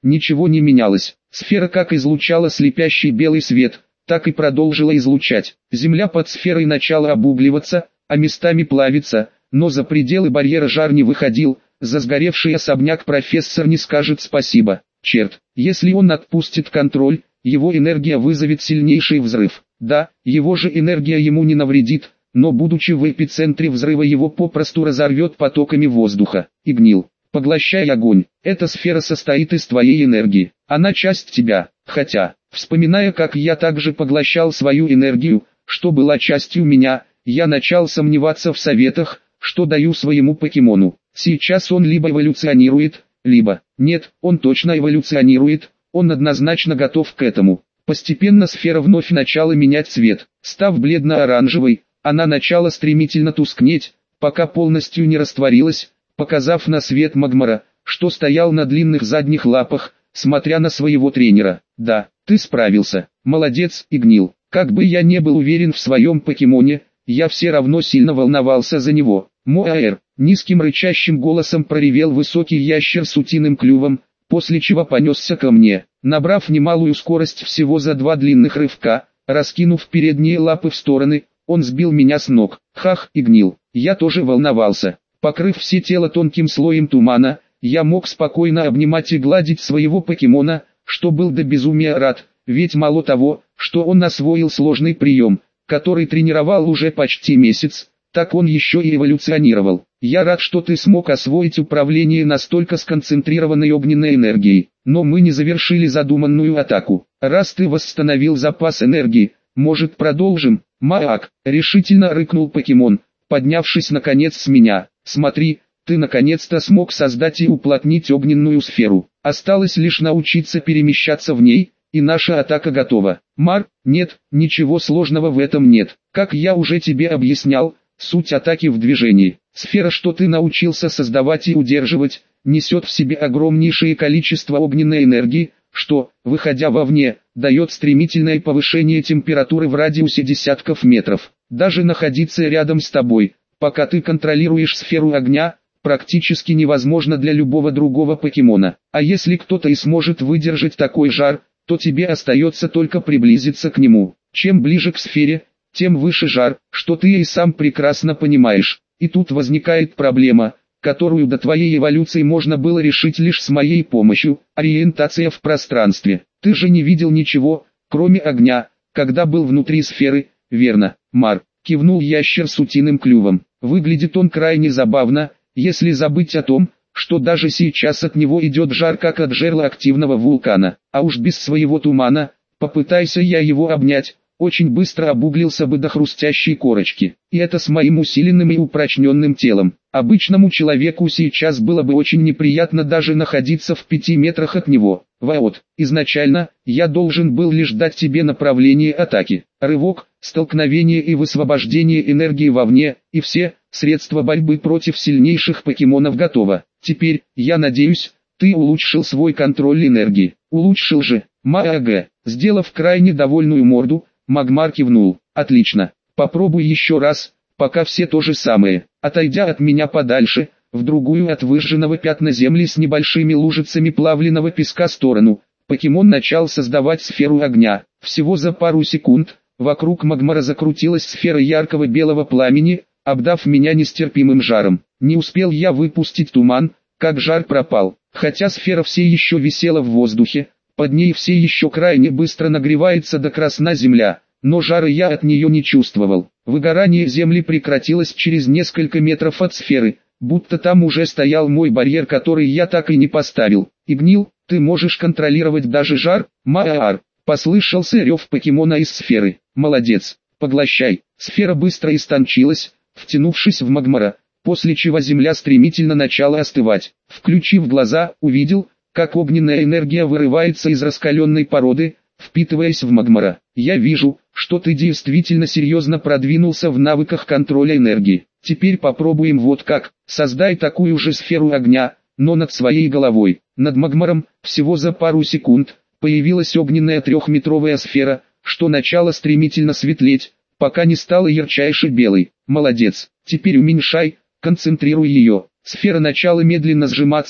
ничего не менялось. Сфера как излучала слепящий белый свет, так и продолжила излучать. Земля под сферой начала обугливаться, а местами плавиться, но за пределы барьера жар не выходил. За сгоревший особняк профессор не скажет спасибо. Черт, если он отпустит контроль, его энергия вызовет сильнейший взрыв. Да, его же энергия ему не навредит, но будучи в эпицентре взрыва его попросту разорвет потоками воздуха. Игнил, поглощай огонь. Эта сфера состоит из твоей энергии. Она часть тебя. Хотя, вспоминая, как я также поглощал свою энергию, что была частью меня, я начал сомневаться в советах, что даю своему покемону. Сейчас он либо эволюционирует, либо... Нет, он точно эволюционирует, он однозначно готов к этому. Постепенно сфера вновь начала менять цвет. Став бледно-оранжевой, она начала стремительно тускнеть, пока полностью не растворилась, показав на свет Магмара, что стоял на длинных задних лапах, смотря на своего тренера. Да, ты справился. Молодец, Игнил. Как бы я не был уверен в своем покемоне, я все равно сильно волновался за него. Моаэр, низким рычащим голосом проревел высокий ящер с утиным клювом, после чего понесся ко мне. Набрав немалую скорость всего за 2 длинных рывка, раскинув передние лапы в стороны, он сбил меня с ног. Хах, Игнил. Я тоже волновался. Покрыв все тело тонким слоем тумана, я мог спокойно обнимать и гладить своего покемона, что был до безумия рад, ведь мало того, что он освоил сложный прием, который тренировал уже почти месяц, так он еще и эволюционировал. Я рад, что ты смог освоить управление настолько сконцентрированной огненной энергией, но мы не завершили задуманную атаку. Раз ты восстановил запас энергии, может продолжим? Маак, решительно рыкнул покемон, поднявшись наконец с меня. Смотри, ты наконец-то смог создать и уплотнить огненную сферу. Осталось лишь научиться перемещаться в ней, и наша атака готова. Мар, нет, ничего сложного в этом нет. Как я уже тебе объяснял, суть атаки в движении. Сфера, что ты научился создавать и удерживать, несет в себе огромнейшее количество огненной энергии, что, выходя вовне, дает стремительное повышение температуры в радиусе десятков метров. Даже находиться рядом с тобой, пока ты контролируешь сферу огня, практически невозможно для любого другого покемона. А если кто-то и сможет выдержать такой жар, то тебе остается только приблизиться к нему. Чем ближе к сфере, тем выше жар, что ты и сам прекрасно понимаешь. И тут возникает проблема, которую до твоей эволюции можно было решить лишь с моей помощью, ориентация в пространстве. Ты же не видел ничего, кроме огня, когда был внутри сферы, верно, Мар? Кивнул ящер с утиным клювом. Выглядит он крайне забавно, если забыть о том, что даже сейчас от него идет жар как от жерла активного вулкана. А уж без своего тумана, попытайся я его обнять, очень быстро обуглился бы до хрустящей корочки. И это с моим усиленным и упрочненным телом. Обычному человеку сейчас было бы очень неприятно даже находиться в 5 метрах от него. Вот, изначально, я должен был лишь дать тебе направление атаки. Рывок, столкновение и высвобождение энергии вовне, и все, средства борьбы против сильнейших покемонов готово. Теперь, я надеюсь, ты улучшил свой контроль энергии. Улучшил же, Маага. Сделав крайне довольную морду, Магмар кивнул. Отлично, попробуй еще раз, пока все то же самое. Отойдя от меня подальше, в другую от выжженного пятна земли с небольшими лужицами плавленного песка сторону, покемон начал создавать сферу огня. Всего за пару секунд, вокруг Магмара закрутилась сфера яркого белого пламени, обдав меня нестерпимым жаром. Не успел я выпустить туман, как жар пропал. Хотя сфера все еще висела в воздухе, под ней все еще крайне быстро нагревается до красна земля, но жара я от нее не чувствовал. Выгорание земли прекратилось через несколько метров от сферы, будто там уже стоял мой барьер, который я так и не поставил. Игнил, ты можешь контролировать даже жар? Маар, послышался рев покемона из сферы. Молодец, поглощай. Сфера быстро истончилась, втянувшись в Магмара, после чего земля стремительно начала остывать. Включив глаза, увидел, как огненная энергия вырывается из раскаленной породы, впитываясь в Магмара. Я вижу, что ты действительно серьезно продвинулся в навыках контроля энергии. Теперь попробуем вот как. Создай такую же сферу огня, но над своей головой. Над Магмаром, всего за пару секунд, появилась огненная 3-метровая сфера, что начала стремительно светлеть, пока не стала ярчайше белой. Молодец. Теперь уменьшай, концентрируй ее. Сфера начала медленно сжиматься,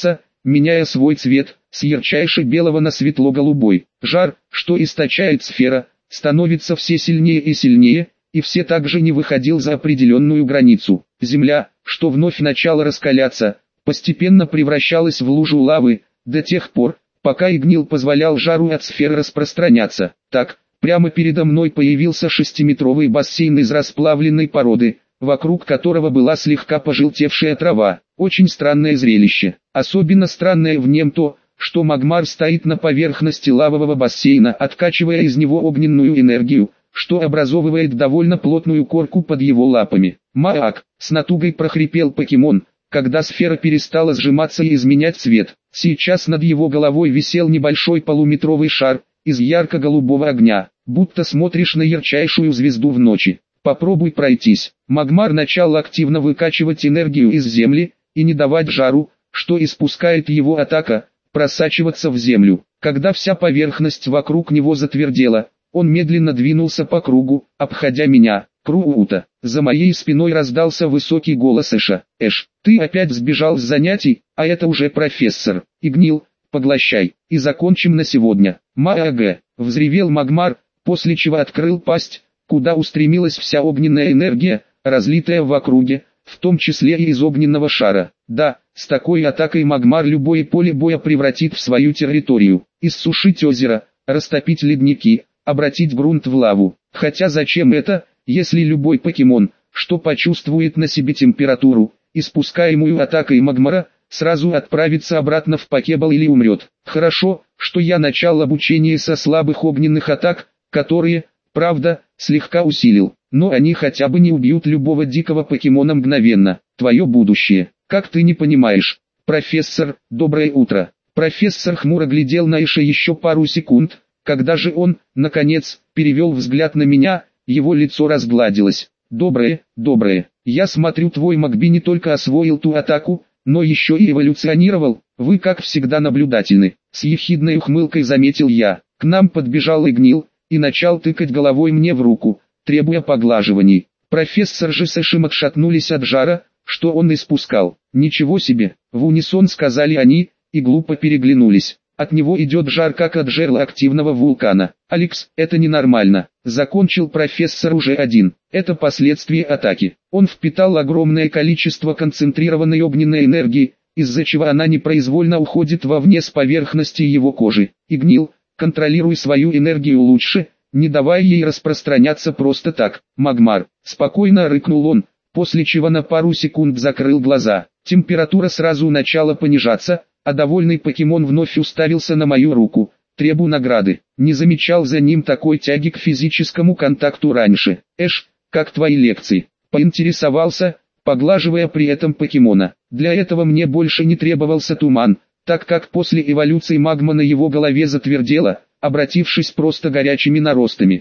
меняя свой цвет, с ярчайше-белого на светло-голубой. Жар, что источает сфера, становится все сильнее и сильнее, и все также не выходил за определенную границу. Земля, что вновь начала раскаляться, постепенно превращалась в лужу лавы, до тех пор, пока Игнил позволял жару от сферы распространяться. Так, прямо передо мной появился 6-метровый бассейн из расплавленной породы, вокруг которого была слегка пожелтевшая трава. Очень странное зрелище. Особенно странное в нем то, что Магмар стоит на поверхности лавового бассейна, откачивая из него огненную энергию, что образовывает довольно плотную корку под его лапами. «Маак!» — с натугой прохрипел покемон, когда сфера перестала сжиматься и изменять цвет. Сейчас над его головой висел небольшой полуметровый шар из ярко-голубого огня, будто смотришь на ярчайшую звезду в ночи. Попробуй пройтись. Магмар начал активно выкачивать энергию из земли и не давать жару, что испускает его атака, просачиваться в землю. Когда вся поверхность вокруг него затвердела, он медленно двинулся по кругу, обходя меня. Круута. За моей спиной раздался высокий голос Эша. «Эш, ты опять сбежал с занятий, а это уже профессор. Игнил, поглощай, и закончим на сегодня». «Маагэ!» — взревел Магмар, после чего открыл пасть, куда устремилась вся огненная энергия, разлитая в округе, в том числе и из огненного шара. Да, с такой атакой Магмар любое поле боя превратит в свою территорию. Иссушить озеро, растопить ледники, обратить грунт в лаву. Хотя зачем это, если любой покемон, что почувствует на себе температуру, испускаемую атакой Магмара, сразу отправится обратно в Покебall или умрет. Хорошо, что я начал обучение со слабых огненных атак, которые, правда, слегка усилил, но они хотя бы не убьют любого дикого покемона мгновенно. Твое будущее, как ты не понимаешь. Профессор, доброе утро. Профессор хмуро глядел на Эша еще пару секунд, когда же он, наконец, перевел взгляд на меня, его лицо разгладилось. Доброе, доброе. Я смотрю, твой Магби не только освоил ту атаку, но еще и эволюционировал. Вы как всегда наблюдательны. С ехидной ухмылкой заметил я. К нам подбежал Игнил и начал тыкать головой мне в руку, требуя поглаживаний. Профессор же с Эшем отшатнулись от жара, что он испускал. Ничего себе, в унисон сказали они, и глупо переглянулись. От него идет жар, как от жерла активного вулкана. «Алекс, это ненормально», — закончил профессор уже один. «Это последствия атаки. Он впитал огромное количество концентрированной огненной энергии, из-за чего она непроизвольно уходит вовне с поверхности его кожи. Игнил, контролируй свою энергию лучше, не давай ей распространяться просто так». «Магмар», — спокойно рыкнул он, после чего на пару секунд закрыл глаза. Температура сразу начала понижаться, а довольный покемон вновь уставился на мою руку. «Требую награды». Не замечал за ним такой тяги к физическому контакту раньше. «Эш, как твои лекции?» Поинтересовался, поглаживая при этом покемона. Для этого мне больше не требовался туман, так как после эволюции магма на его голове затвердела, обратившись просто горячими наростами.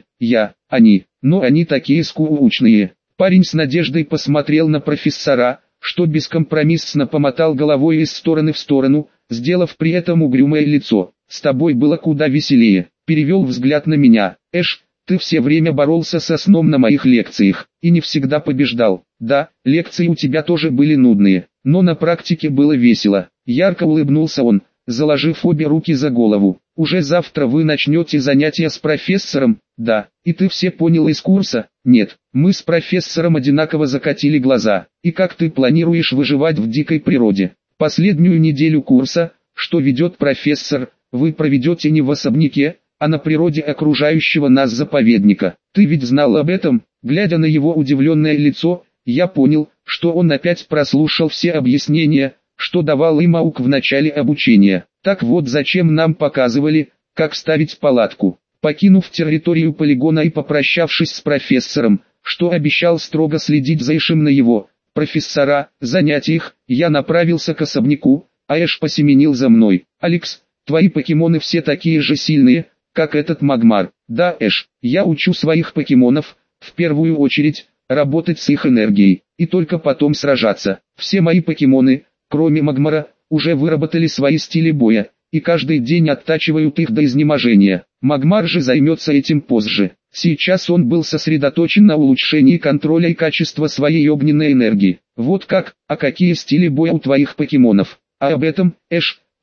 Но они такие скучные. Парень с надеждой посмотрел на профессора, что бескомпромиссно помотал головой из стороны в сторону, сделав при этом угрюмое лицо. «С тобой было куда веселее», — перевел взгляд на меня. «Эш, ты все время боролся со сном на моих лекциях, и не всегда побеждал. Да, лекции у тебя тоже были нудные, но на практике было весело». Ярко улыбнулся он, заложив обе руки за голову. «Уже завтра вы начнете занятия с профессором?» «Да, и ты все понял из курса?» «Нет, мы с профессором одинаково закатили глаза». «И как ты планируешь выживать в дикой природе?» «Последнюю неделю курса, что ведет профессор, вы проведете не в особняке, а на природе окружающего нас заповедника. Ты ведь знал об этом?» Глядя на его удивленное лицо, я понял, что он опять прослушал все объяснения, что давал им Аук в начале обучения. Так вот зачем нам показывали, как ставить палатку. Покинув территорию полигона и попрощавшись с профессором, что обещал строго следить за Эшем на его, профессора, занятиях, я направился к особняку, а Эш посеменил за мной. «Алекс, твои покемоны все такие же сильные, как этот Магмар». «Да, Эш, я учу своих покемонов, в первую очередь, работать с их энергией, и только потом сражаться. Все мои покемоны, кроме Магмара, уже выработали свои стили боя, и каждый день оттачивают их до изнеможения. Магмар же займется этим позже. Сейчас он был сосредоточен на улучшении контроля и качества своей огненной энергии. Вот как, а какие стили боя у твоих покемонов?» «А об этом, Эш,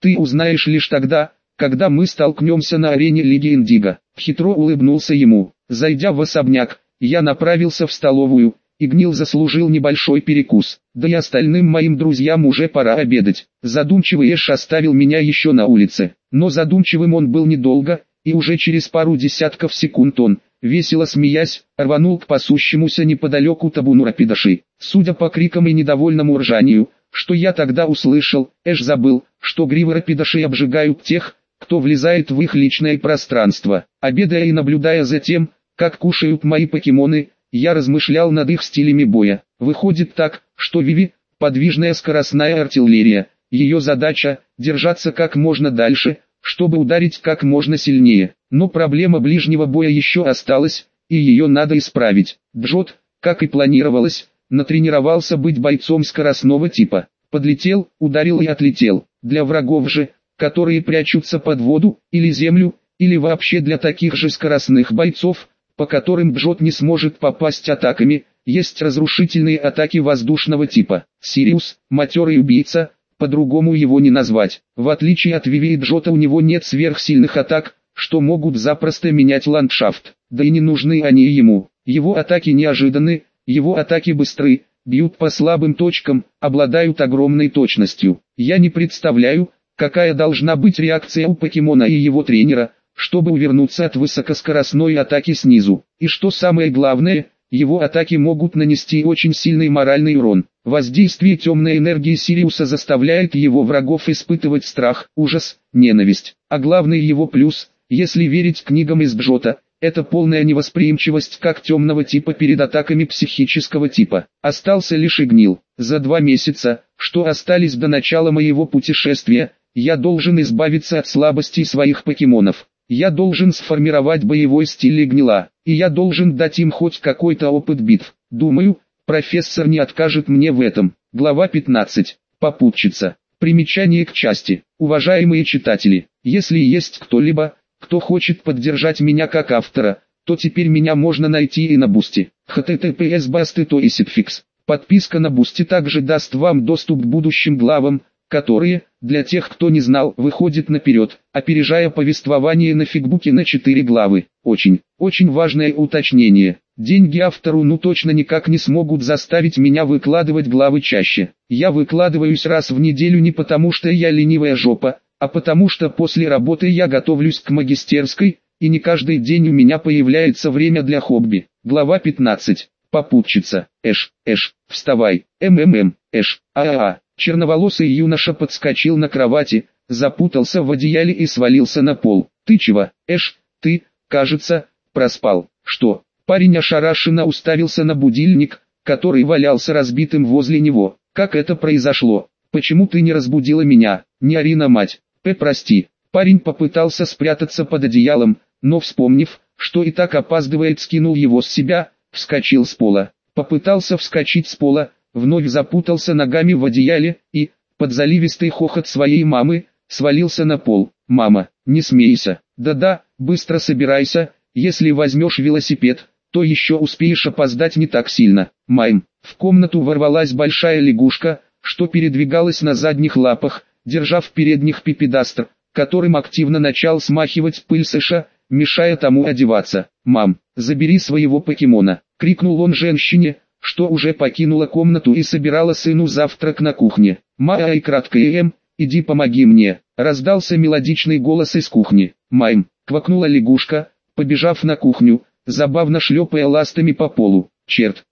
Ты узнаешь лишь тогда, когда мы столкнемся на арене Лиги Индиго. Хитро улыбнулся ему. Зайдя в особняк, я направился в столовую, и Гнил заслужил небольшой перекус. Да и остальным моим друзьям уже пора обедать. Задумчивый Эш оставил меня еще на улице. Но задумчивым он был недолго, и уже через пару десятков секунд он, весело смеясь, рванул к пасущемуся неподалеку табуну рапидашей. Судя по крикам и недовольному ржанию, что я тогда услышал, Эш забыл, что гривы рапидашей обжигают тех, кто влезает в их личное пространство. Обедая и наблюдая за тем, как кушают мои покемоны, я размышлял над их стилями боя. Выходит так, что Виви – подвижная скоростная артиллерия. Ее задача – держаться как можно дальше, чтобы ударить как можно сильнее. Но проблема ближнего боя еще осталась, и ее надо исправить. Джот, как и планировалось, натренировался быть бойцом скоростного типа. Подлетел, ударил и отлетел. Для врагов же, которые прячутся под воду, или землю, или вообще для таких же скоростных бойцов, по которым Джот не сможет попасть атаками, есть разрушительные атаки воздушного типа. Сириус, матерый убийца, по-другому его не назвать. В отличие от Виви и Джота у него нет сверхсильных атак, что могут запросто менять ландшафт. Да и не нужны они ему. Его атаки неожиданны, его атаки быстры, бьют по слабым точкам, обладают огромной точностью. Я не представляю, какая должна быть реакция у покемона и его тренера, чтобы увернуться от высокоскоростной атаки снизу. И что самое главное, его атаки могут нанести очень сильный моральный урон. Воздействие темной энергии Сириуса заставляет его врагов испытывать страх, ужас, ненависть. А главный его плюс, если верить книгам из Джота, это полная невосприимчивость как темного типа перед атаками психического типа. Остался лишь Игнил. За 2 месяца, что остались до начала моего путешествия, я должен избавиться от слабостей своих покемонов. Я должен сформировать боевой стиль Игнила, и я должен дать им хоть какой-то опыт битв. Думаю, профессор не откажет мне в этом. Глава 15. Попутчица. Примечание к части. Уважаемые читатели, если есть кто-либо, кто хочет поддержать меня как автора, то теперь меня можно найти и на Бусти. https://basty.to/isitfix. Подписка на Бусти также даст вам доступ к будущим главам, которые, для тех кто не знал, выходят наперед, опережая повествование на фигбуке на 4 главы. Очень важное уточнение. Деньги автору точно никак не смогут заставить меня выкладывать главы чаще. Я выкладываюсь раз в неделю не потому что я ленивая жопа, а потому что после работы я готовлюсь к магистерской, и не каждый день у меня появляется время для хобби. Глава 15. Попутчица. Эш, вставай. Эш, Черноволосый юноша подскочил на кровати, запутался в одеяле и свалился на пол. Ты чего, Эш, ты, кажется, проспал. Что? Парень ошарашенно уставился на будильник, который валялся разбитым возле него. Как это произошло? Почему ты не разбудила меня? Не ори на мать. Прости. Парень попытался спрятаться под одеялом, но вспомнив, что и так опаздывает, скинул его с себя, вскочил с пола. Попытался вскочить с пола, вновь запутался ногами в одеяле и, под заливистый хохот своей мамы, свалился на пол. «Мама, не смейся. Да-да, быстро собирайся, если возьмешь велосипед, то еще успеешь опоздать не так сильно». Майм. В комнату ворвалась большая лягушка, что передвигалась на задних лапах, держа в передних пипедастр, которым активно начал смахивать пыль с Эша, мешая тому одеваться. «Мам, забери своего покемона!» — крикнул он женщине, что уже покинула комнату и собирала сыну завтрак на кухне. «Май, краткое иди помоги мне!» — раздался мелодичный голос из кухни. «Майм!» — квакнула лягушка, побежав на кухню, забавно шлепая ластами по полу. Черт!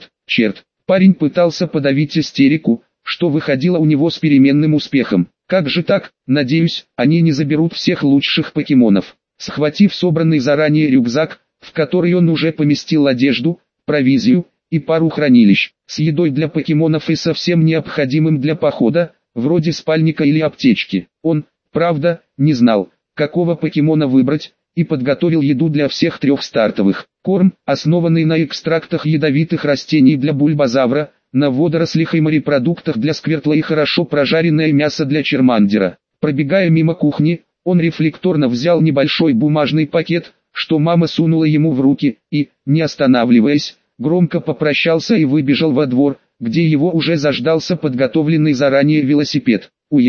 Парень пытался подавить истерику, что выходило у него с переменным успехом. Как же так? Надеюсь, они не заберут всех лучших покемонов. Схватив собранный заранее рюкзак, в который он уже поместил одежду, провизию и пару хранилищ, с едой для покемонов и совсем необходимым для похода, вроде спальника или аптечки. Он, правда, не знал, какого покемона выбрать, и подготовил еду для всех 3 стартовых. Корм, основанный на экстрактах ядовитых растений для бульбазавра, на водорослях и морепродуктах для сквертла и хорошо прожаренное мясо для чермандера. Пробегая мимо кухни, он рефлекторно взял небольшой бумажный пакет, что мама сунула ему в руки, и, не останавливаясь, громко попрощался и выбежал во двор, где его уже заждался подготовленный заранее велосипед. Уехал.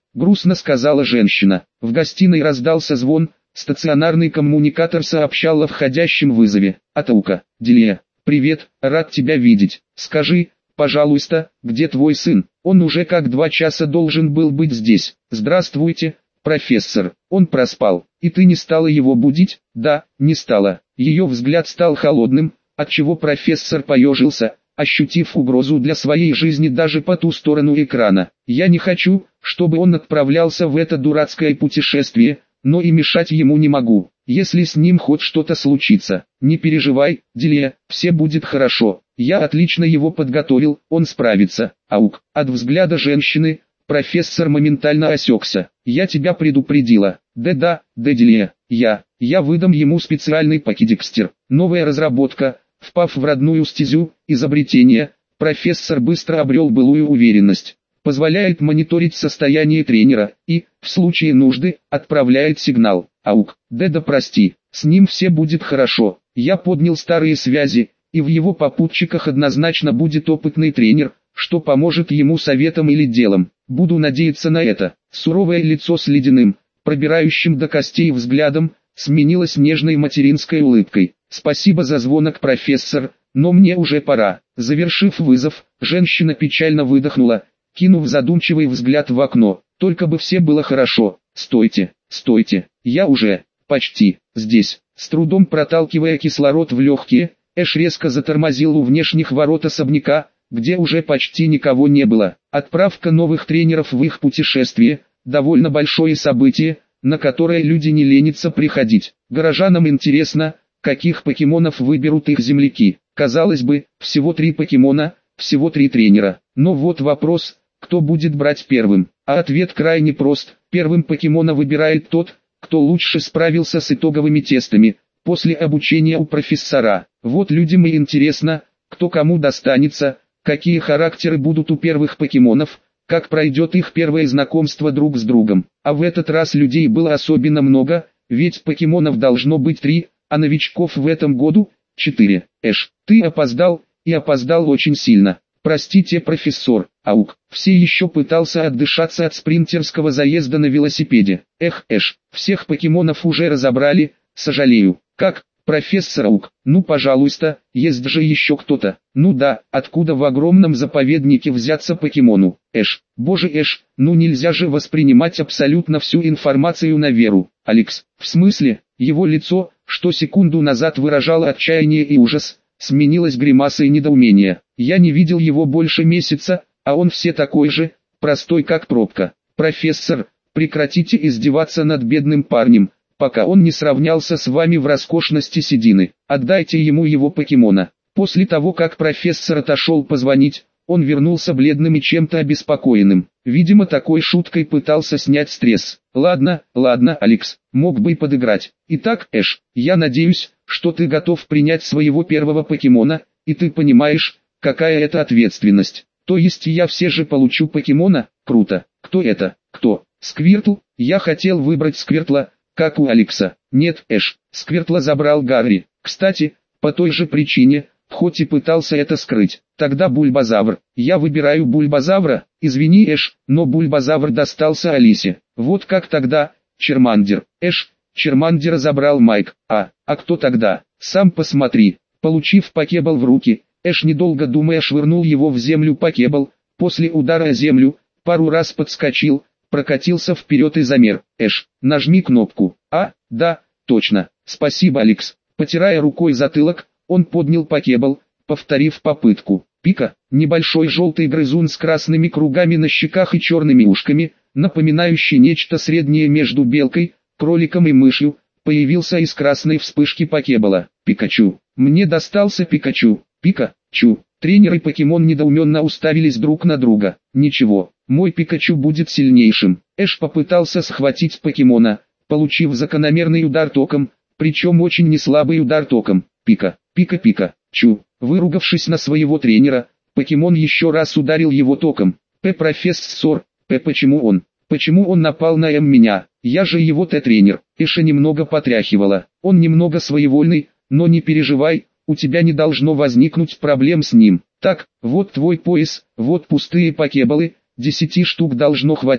грустно сказала женщина. В гостиной раздался звон, стационарный коммуникатор сообщал о входящем вызове. Атаука, Дилия, привет, рад тебя видеть. Скажи, пожалуйста, где твой сын? Он уже как 2 часа должен был быть здесь. Здравствуйте, профессор. Он проспал. И ты не стала его будить? Да, не стала. Ее взгляд стал холодным, отчего профессор поежился, ощутив угрозу для своей жизни даже по ту сторону экрана. Я не хочу, чтобы он отправлялся в это дурацкое путешествие, но и мешать ему не могу. Если с ним хоть что-то случится, не переживай, Дилия, все будет хорошо. Я отлично его подготовил, он справится. Аук. От взгляда женщины профессор моментально осекся. Я тебя предупредила. Да, Дилия, я выдам ему специальный покедекстер. Новая разработка, впав в родную стезю, изобретение, профессор быстро обрел былую уверенность. Позволяет мониторить состояние тренера и, в случае нужды, отправляет сигнал. Аук. Да прости, с ним все будет хорошо. Я поднял старые связи, и в его попутчиках однозначно будет опытный тренер, что поможет ему советом или делом. Буду надеяться на это. Суровое лицо с ледяным, пробирающим до костей взглядом, сменилось нежной материнской улыбкой. Спасибо за звонок, профессор, но мне уже пора. Завершив вызов, женщина печально выдохнула, кинув задумчивый взгляд в окно. Только бы все было хорошо. Стойте, я уже, почти, здесь. С трудом проталкивая кислород в легкие, Эш резко затормозил у внешних ворот особняка, где уже почти никого не было. Отправка новых тренеров в их путешествие – довольно большое событие, на которое люди не ленятся приходить. Горожанам интересно, каких покемонов выберут их земляки. Казалось бы, всего 3 покемона, всего 3 тренера. Но вот вопрос, кто будет брать первым? А ответ крайне прост. Первым покемона выбирает тот, кто лучше справился с итоговыми тестами, после обучения у профессора. Вот людям и интересно, кто кому достанется, какие характеры будут у первых покемонов, как пройдет их первое знакомство друг с другом. А в этот раз людей было особенно много, ведь покемонов должно быть 3, а новичков в этом году 4. Эш, ты опоздал, и опоздал очень сильно. Простите, профессор. Аук. Все еще пытался отдышаться от спринтерского заезда на велосипеде. Эх, Эш, всех покемонов уже разобрали, сожалею. Как? Профессор Аук, ну пожалуйста, есть же еще кто-то. Ну да, откуда в огромном заповеднике взяться покемону? Эш, боже Эш, ну нельзя же воспринимать абсолютно всю информацию на веру. Алекс, в смысле? Его лицо, что секунду назад выражало отчаяние и ужас, сменилось гримасой недоумения. Я не видел его больше месяца, а он все такой же, простой как пробка. Профессор, прекратите издеваться над бедным парнем, пока он не сравнялся с вами в роскошности седины. Отдайте ему его покемона. После того, как профессор отошел позвонить, он вернулся бледным и чем-то обеспокоенным. Видимо, такой шуткой пытался снять стресс. Ладно, Алекс, мог бы и подыграть. Итак, Эш, я надеюсь, что ты готов принять своего первого покемона, и ты понимаешь, какая это ответственность. То есть я все же получу покемона? Круто. Кто это? Кто? Сквиртл? Я хотел выбрать Сквиртла, как у Алекса. Нет, Эш, Сквиртла забрал Гарри. Кстати, по той же причине, хоть и пытался это скрыть. Тогда Бульбазавр. Я выбираю Бульбазавра. Извини, Эш, но Бульбазавр достался Алисе. Вот как тогда, Чермандер. Эш, Чермандера забрал Майк. А кто тогда? Сам посмотри. Получив покебл в руки, Эш, недолго думая, швырнул его в землю покебл. После удара о землю, пару раз подскочил, прокатился вперед и замер. Эш, нажми кнопку. Да, точно. Спасибо, Алекс. Потирая рукой затылок, он поднял покебл, повторив попытку. Пика, небольшой желтый грызун с красными кругами на щеках и черными ушками, напоминающий нечто среднее между белкой, кроликом и мышью, появился из красной вспышки покебла. Пикачу. Мне достался Пикачу. Пикачу. Тренер и покемон недоуменно уставились друг на друга. Ничего, мой Пикачу будет сильнейшим. Эш попытался схватить покемона, получив закономерный удар током, причем очень неслабый удар током. Пика-Чу. Выругавшись на своего тренера, покемон еще раз ударил его током. Профессор, почему он напал на меня? Я же его тренер. Эша немного потряхивала. Он немного своевольный, но не переживай, у тебя не должно возникнуть проблем с ним. Так, вот твой пояс, вот пустые покеболы, 10 штук должно хватить,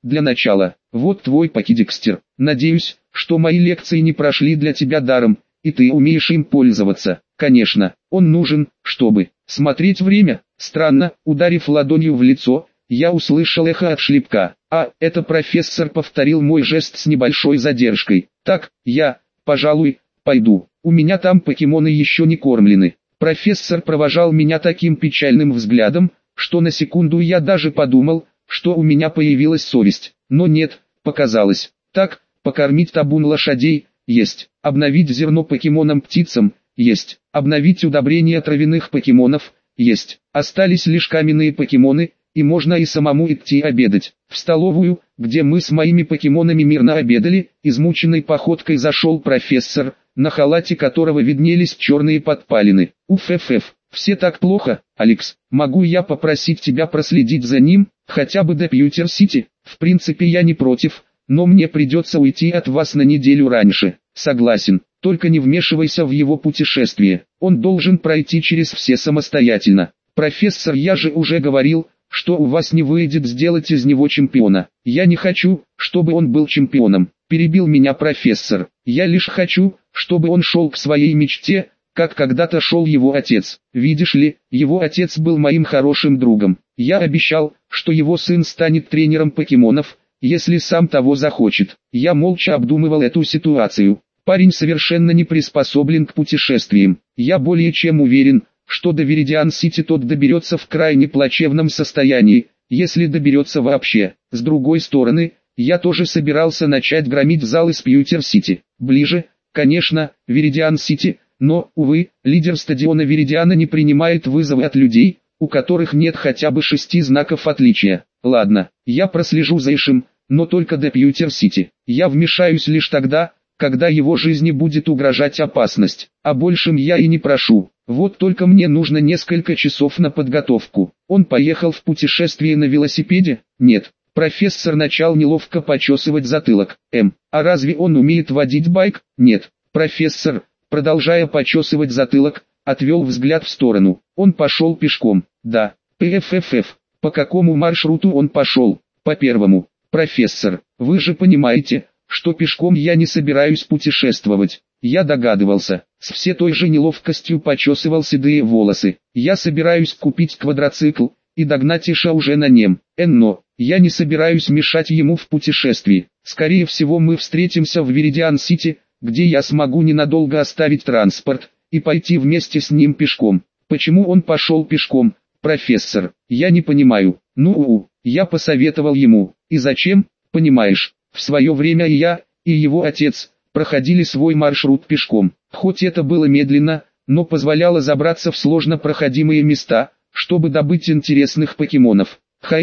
для начала, вот твой покедекстер. Надеюсь, что мои лекции не прошли для тебя даром, и ты умеешь им пользоваться. Конечно, он нужен, чтобы смотреть время. Странно, ударив ладонью в лицо, я услышал эхо от шлепка. Это профессор повторил мой жест с небольшой задержкой. Так, я, пожалуй, пойду. У меня там покемоны еще не кормлены. Профессор провожал меня таким печальным взглядом, что на секунду я даже подумал, что у меня появилась совесть. Но нет, показалось. Так, покормить табун лошадей, есть. Обновить зерно покемонам-птицам, есть. Обновить удобрения травяных покемонов, есть. Остались лишь каменные покемоны, и можно и самому идти обедать. В столовую, где мы с моими покемонами мирно обедали, измученной походкой зашел профессор, на халате которого виднелись черные подпалины. Уф-ф-ф, все так плохо, Алекс. Могу я попросить тебя проследить за ним, хотя бы до Пьютер-Сити? В принципе я не против, но мне придется уйти от вас на неделю раньше. Согласен, только не вмешивайся в его путешествие. Он должен пройти через все самостоятельно. Профессор, я же уже говорил, что у вас не выйдет сделать из него чемпиона. Я не хочу, чтобы он был чемпионом, перебил меня профессор. Я лишь хочу, чтобы он шел к своей мечте, как когда-то шел его отец. Видишь ли, его отец был моим хорошим другом. Я обещал, что его сын станет тренером покемонов, если сам того захочет. Я молча обдумывал эту ситуацию. Парень совершенно не приспособлен к путешествиям. Я более чем уверен, что до Виридиан-Сити тот доберется в крайне плачевном состоянии, если доберется вообще. С другой стороны, я тоже собирался начать громить залы с Пьютер-Сити. Ближе, конечно, Виридиан-Сити, но, увы, лидер стадиона Виридиана не принимает вызовы от людей, у которых нет хотя бы 6 знаков отличия. Ладно, я прослежу за Ишем, но только до Пьютер-Сити. Я вмешаюсь лишь тогда, когда его жизни будет угрожать опасность, а большим я и не прошу. Вот только мне нужно несколько часов на подготовку. Он поехал в путешествие на велосипеде? Нет. Профессор начал неловко почесывать затылок. А разве он умеет водить байк? Нет. Профессор, продолжая почесывать затылок, отвел взгляд в сторону. Он пошел пешком. Да. ПФФФ. По какому маршруту он пошел? По первому. Профессор, вы же понимаете, что пешком я не собираюсь путешествовать. Я догадывался, с все той же неловкостью почесывал седые волосы. Я собираюсь купить квадроцикл и догнать Иша уже на нем. Но я не собираюсь мешать ему в путешествии. Скорее всего мы встретимся в Виридиан-Сити, где я смогу ненадолго оставить транспорт и пойти вместе с ним пешком. Почему он пошел пешком, профессор? Я не понимаю. Я посоветовал ему. И зачем? Понимаешь, в свое время и я, и его отец проходили свой маршрут пешком. Хоть это было медленно, но позволяло забраться в сложно проходимые места, чтобы добыть интересных покемонов.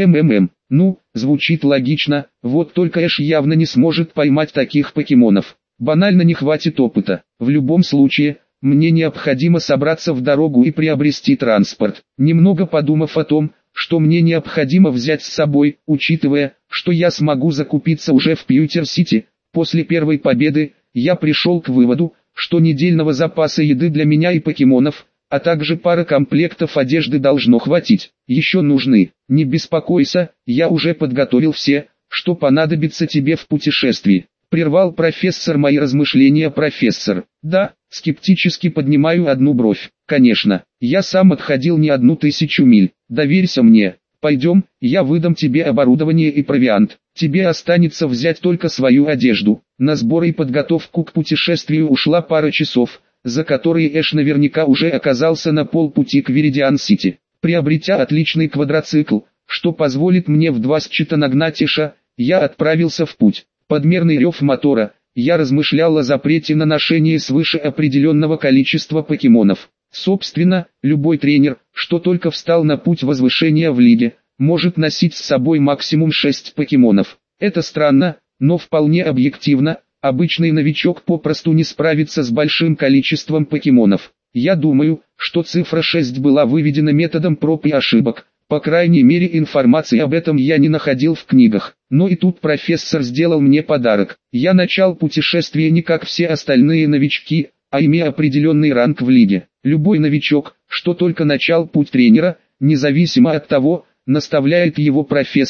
Звучит логично, вот только Эш явно не сможет поймать таких покемонов. Банально не хватит опыта. В любом случае, мне необходимо собраться в дорогу и приобрести транспорт. Немного подумав о том, что мне необходимо взять с собой, учитывая, что я смогу закупиться уже в Пьютер-Сити, после первой победы, я пришел к выводу, что недельного запаса еды для меня и покемонов, а также пара комплектов одежды должно хватить. Еще нужны. Не беспокойся, я уже подготовил все, что понадобится тебе в путешествии. Прервал профессор мои размышления профессор. Да, скептически поднимаю одну бровь. Конечно, я сам отходил не 1000 миль. Доверься мне. Пойдем, я выдам тебе оборудование и провиант. Тебе останется взять только свою одежду. На сборы и подготовку к путешествию ушла пара часов, за которые Эш наверняка уже оказался на полпути к Виридиан-Сити. Приобретя отличный квадроцикл, что позволит мне в 2 счета нагнать Эша, я отправился в путь. Подмерный рев мотора, я размышлял о запрете на ношение свыше определенного количества покемонов. Собственно, любой тренер, что только встал на путь возвышения в лиге, может носить с собой максимум 6 покемонов. Это странно, но вполне объективно, обычный новичок попросту не справится с большим количеством покемонов. Я думаю, что цифра 6 была выведена методом проб и ошибок. По крайней мере информации об этом я не находил в книгах. Но и тут профессор сделал мне подарок. Я начал путешествие не как все остальные новички, а имея определенный ранг в лиге. Любой новичок, что только начал путь тренера, независимо от того, наставляет его профессор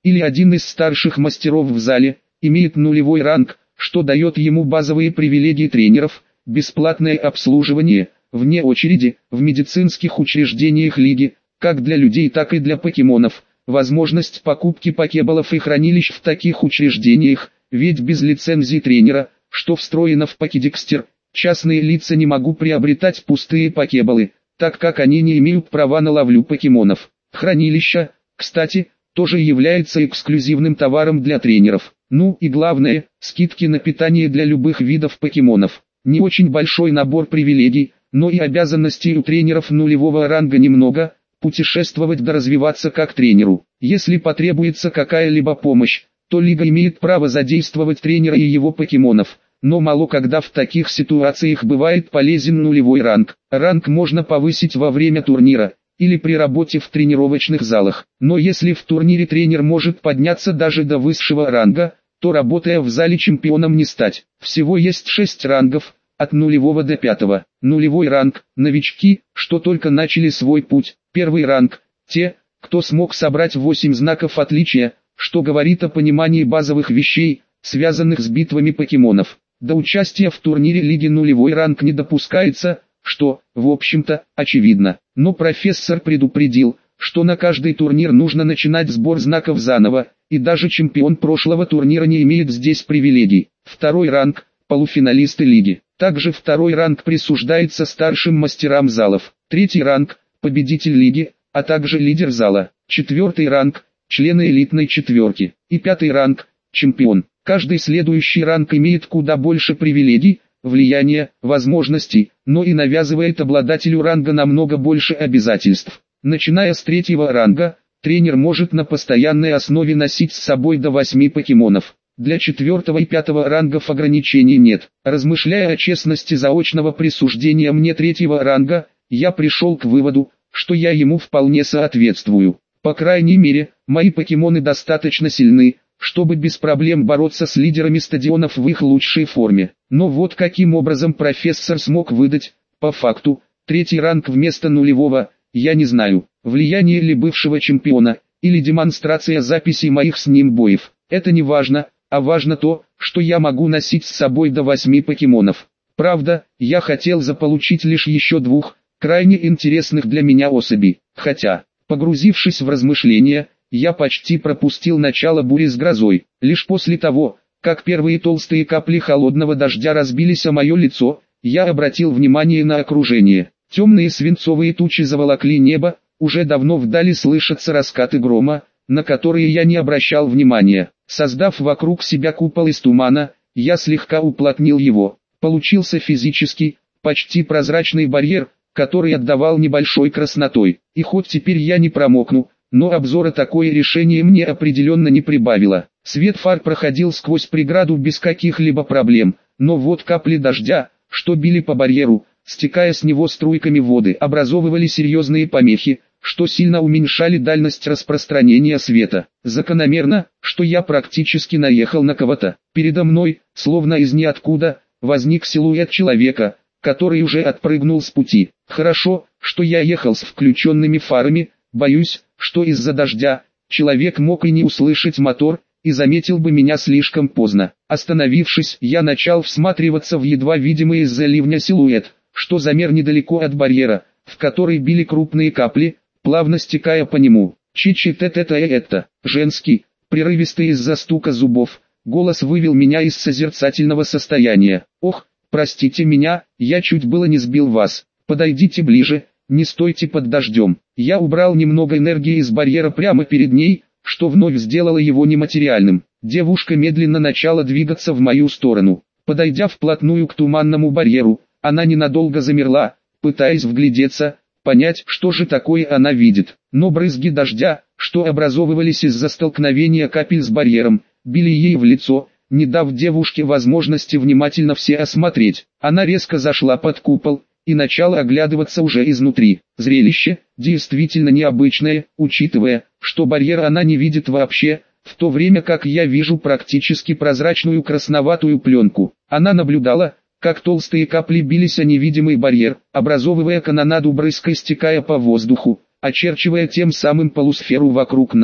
или один из старших мастеров в зале, имеет нулевой ранг, что дает ему базовые привилегии тренеров, бесплатное обслуживание, вне очереди, в медицинских учреждениях лиги, как для людей, так и для покемонов, возможность покупки покеболов и хранилищ в таких учреждениях, ведь без лицензии тренера, что встроено в покедекстер, частные лица не могут приобретать пустые покеболы, так как они не имеют права на ловлю покемонов. Хранилище, кстати, тоже является эксклюзивным товаром для тренеров. Ну и главное, скидки на питание для любых видов покемонов. Не очень большой набор привилегий, но и обязанностей у тренеров нулевого ранга немного, путешествовать да развиваться как тренеру. Если потребуется какая-либо помощь, то лига имеет право задействовать тренера и его покемонов, но мало когда в таких ситуациях бывает полезен нулевой ранг. Ранг можно повысить во время турнира, или при работе в тренировочных залах. Но если в турнире тренер может подняться даже до высшего ранга, то работая в зале чемпионом не стать. Всего есть 6 рангов, от нулевого до 5. Нулевой ранг – новички, что только начали свой путь. Первый ранг – те, кто смог собрать 8 знаков отличия, что говорит о понимании базовых вещей, связанных с битвами покемонов. До участия в турнире лиги нулевой ранг не допускается, что, в общем-то, очевидно. Но профессор предупредил, что на каждый турнир нужно начинать сбор знаков заново, и даже чемпион прошлого турнира не имеет здесь привилегий. Второй ранг – полуфиналисты лиги. Также второй ранг присуждается старшим мастерам залов. Третий ранг – победитель лиги, а также лидер зала. Четвертый ранг – члены элитной четверки. И пятый ранг – чемпион. Каждый следующий ранг имеет куда больше привилегий, влияния, возможностей, но и навязывает обладателю ранга намного больше обязательств. Начиная с третьего ранга, тренер может на постоянной основе носить с собой до 8 покемонов. Для 4 и 5 рангов ограничений нет. Размышляя о честности заочного присуждения мне 3-го ранга, я пришел к выводу, что я ему вполне соответствую. По крайней мере, мои покемоны достаточно сильны, чтобы без проблем бороться с лидерами стадионов в их лучшей форме. Но вот каким образом профессор смог выдать, по факту, 3-й ранг вместо нулевого, я не знаю. Влияние ли бывшего чемпиона, или демонстрация записей моих с ним боев. Это не важно, а важно то, что я могу носить с собой до 8 покемонов. Правда, я хотел заполучить лишь еще 2, крайне интересных для меня особей. Хотя, погрузившись в размышления, я почти пропустил начало бури с грозой. Лишь после того, как первые толстые капли холодного дождя разбились о мое лицо, я обратил внимание на окружение. Темные свинцовые тучи заволокли небо, уже давно вдали слышатся раскаты грома, на которые я не обращал внимания. Создав вокруг себя купол из тумана, я слегка уплотнил его. Получился физический, почти прозрачный барьер, который отдавал небольшой краснотой. И хоть теперь я не промокну, но обзора такое решение мне определенно не прибавило. Свет фар проходил сквозь преграду без каких-либо проблем, но вот капли дождя, что били по барьеру, стекая с него струйками воды, образовывали серьезные помехи, что сильно уменьшали дальность распространения света. Закономерно, что я практически наехал на кого-то. Передо мной, словно из ниоткуда, возник силуэт человека, который уже отпрыгнул с пути. Хорошо, что я ехал с включенными фарами, боюсь, что из-за дождя, человек мог и не услышать мотор, и заметил бы меня слишком поздно. Остановившись, я начал всматриваться в едва видимый из-за ливня силуэт, что замер недалеко от барьера, в который били крупные капли, плавно стекая по нему. Чи-чи-те-те-те-это, женский, прерывистый из-за стука зубов, голос вывел меня из созерцательного состояния. Ох, простите меня, я чуть было не сбил вас. Подойдите ближе, не стойте под дождем. Я убрал немного энергии из барьера прямо перед ней, что вновь сделало его нематериальным. Девушка медленно начала двигаться в мою сторону. Подойдя вплотную к туманному барьеру, она ненадолго замерла, пытаясь вглядеться, понять, что же такое она видит. Но брызги дождя, что образовывались из-за столкновения капель с барьером, били ей в лицо, не дав девушке возможности внимательно все осмотреть. Она резко зашла под купол и начала оглядываться уже изнутри. Зрелище действительно необычное, учитывая, что барьер она не видит вообще, в то время как я вижу практически прозрачную красноватую пленку. Она наблюдала, как толстые капли бились о невидимый барьер, образовывая канонаду брызг, стекая по воздуху, очерчивая тем самым полусферу вокруг нас.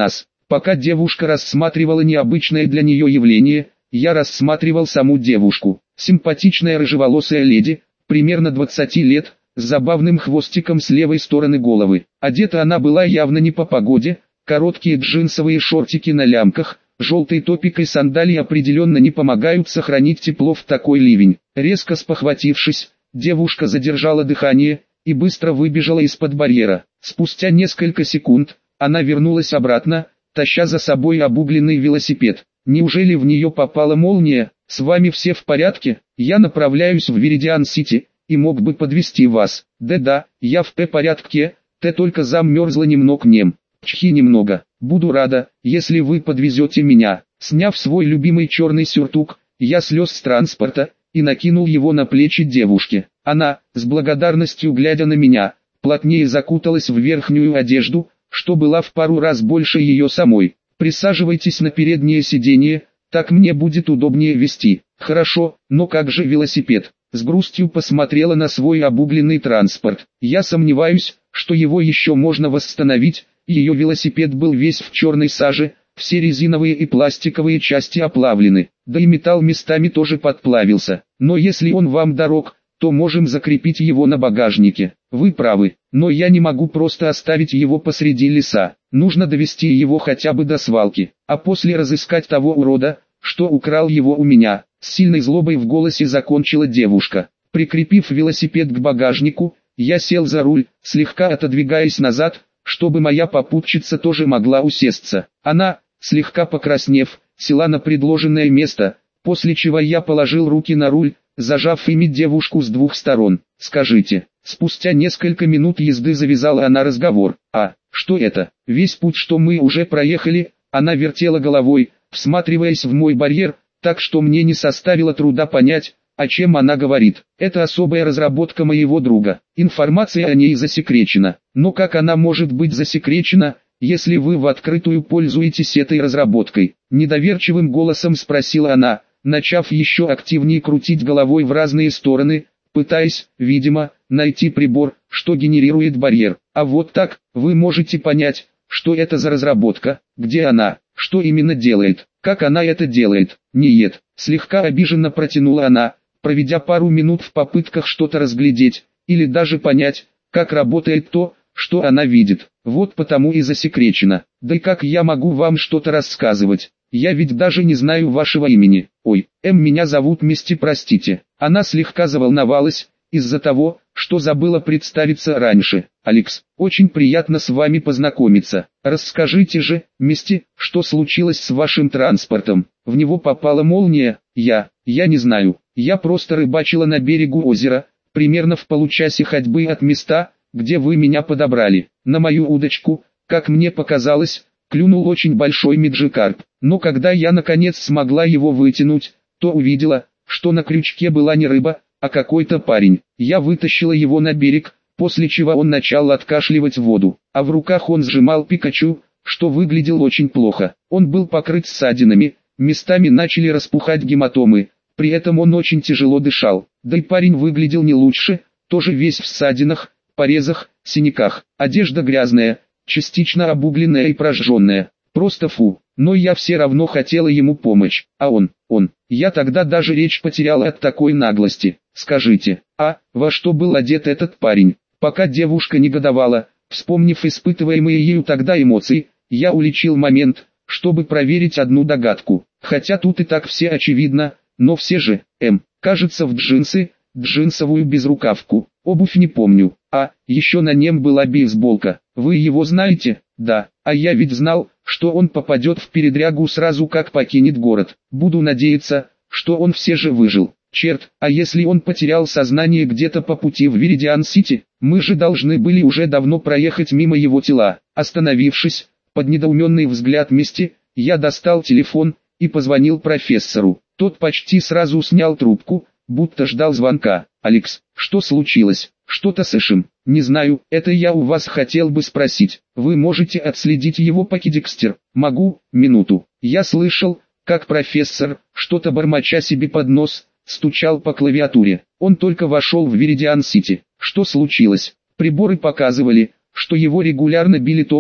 Пока девушка рассматривала необычное для нее явление, я рассматривал саму девушку. Симпатичная рыжеволосая леди, примерно 20 лет, с забавным хвостиком с левой стороны головы. Одета она была явно не по погоде, короткие джинсовые шортики на лямках, желтый топик и сандалии определенно не помогают сохранить тепло в такой ливень. Резко спохватившись, девушка задержала дыхание и быстро выбежала из-под барьера. Спустя несколько секунд, она вернулась обратно, таща за собой обугленный велосипед. «Неужели в нее попала молния? С вами все в порядке? Я направляюсь в Веридиан-Сити и мог бы подвезти вас». «Да-да, я в порядке, ты только замерзла немного нем. Чхи немного. Буду рада, если вы подвезете меня». Сняв свой любимый черный сюртук, я слез с транспорта и накинул его на плечи девушки. Она, с благодарностью глядя на меня, плотнее закуталась в верхнюю одежду, что была в пару раз больше ее самой. «Присаживайтесь на переднее сиденье, так мне будет удобнее вести». «Хорошо, но как же велосипед?» С грустью посмотрела на свой обугленный транспорт. «Я сомневаюсь, что его еще можно восстановить». Ее велосипед был весь в черной саже, все резиновые и пластиковые части оплавлены, да и металл местами тоже подплавился. «Но если он вам дорог, то можем закрепить его на багажнике». «Вы правы, но я не могу просто оставить его посреди леса. Нужно довести его хотя бы до свалки, а после разыскать того урода, что украл его у меня». С сильной злобой в голосе закончила девушка. Прикрепив велосипед к багажнику, я сел за руль, слегка отодвигаясь назад, чтобы моя попутчица тоже могла усесться. Она, слегка покраснев, села на предложенное место, после чего я положил руки на руль, зажав ими девушку с двух сторон. «Скажите». Спустя несколько минут езды завязала она разговор. «А, что это? Весь путь, что мы уже проехали?» Она вертела головой, всматриваясь в мой барьер, так что мне не составило труда понять, о чем она говорит. «Это особая разработка моего друга. Информация о ней засекречена». «Но как она может быть засекречена, если вы в открытую пользуетесь этой разработкой?» Недоверчивым голосом спросила она, начав еще активнее крутить головой в разные стороны, пытаясь, видимо, найти прибор, что генерирует барьер. «А вот так, вы можете понять, что это за разработка, где она, что именно делает, как она это делает». «Нет», слегка обиженно протянула она, проведя пару минут в попытках что-то разглядеть, или даже понять, как работает то, что она видит. «Вот потому и засекречено. Да и как я могу вам что-то рассказывать? Я ведь даже не знаю вашего имени». «Ой, меня зовут Мисти, простите». Она слегка заволновалась, из-за того, что забыла представиться раньше. «Алекс, очень приятно с вами познакомиться. Расскажите же, Мисти, что случилось с вашим транспортом? В него попала молния?» Я не знаю. Я просто рыбачила на берегу озера, примерно в получасе ходьбы от места, где вы меня подобрали. На мою удочку, как мне показалось, клюнул очень большой меджикарп. Но когда я наконец смогла его вытянуть, то увидела, что на крючке была не рыба, а какой-то парень. Я вытащила его на берег, после чего он начал откашливать воду, а в руках он сжимал Пикачу, что выглядел очень плохо. Он был покрыт ссадинами, местами начали распухать гематомы, при этом он очень тяжело дышал. Да и парень выглядел не лучше, тоже весь в ссадинах, порезах, синяках. Одежда грязная, частично обугленная и прожженная. Просто фу. Но я все равно хотела ему помочь. А он. Я тогда даже речь потеряла от такой наглости. Скажите, во что был одет этот парень? Пока девушка негодовала, вспомнив испытываемые ею тогда эмоции, я уличил момент, чтобы проверить одну догадку. Хотя тут и так все очевидно, но все же, кажется в джинсы, джинсовую безрукавку. Обувь не помню. Еще на нем была бейсболка. Вы его знаете? Да. А я ведь знал, что он попадет в передрягу сразу как покинет город. Буду надеяться, что он все же выжил. Черт, а если он потерял сознание где-то по пути в Веридиан-Сити? Мы же должны были уже давно проехать мимо его тела. Остановившись, под недоуменный взгляд Мисти, я достал телефон и позвонил профессору. Тот почти сразу снял трубку, будто ждал звонка. «Алекс, что случилось? Что-то с Эшем?» «Не знаю, это я у вас хотел бы спросить. Вы можете отследить его покедекстер?» «Могу, минуту». Я слышал, как профессор, что-то бормоча себе под нос, стучал по клавиатуре. Он только вошел в Веридиан-Сити. Что случилось? Приборы показывали, что его регулярно били током,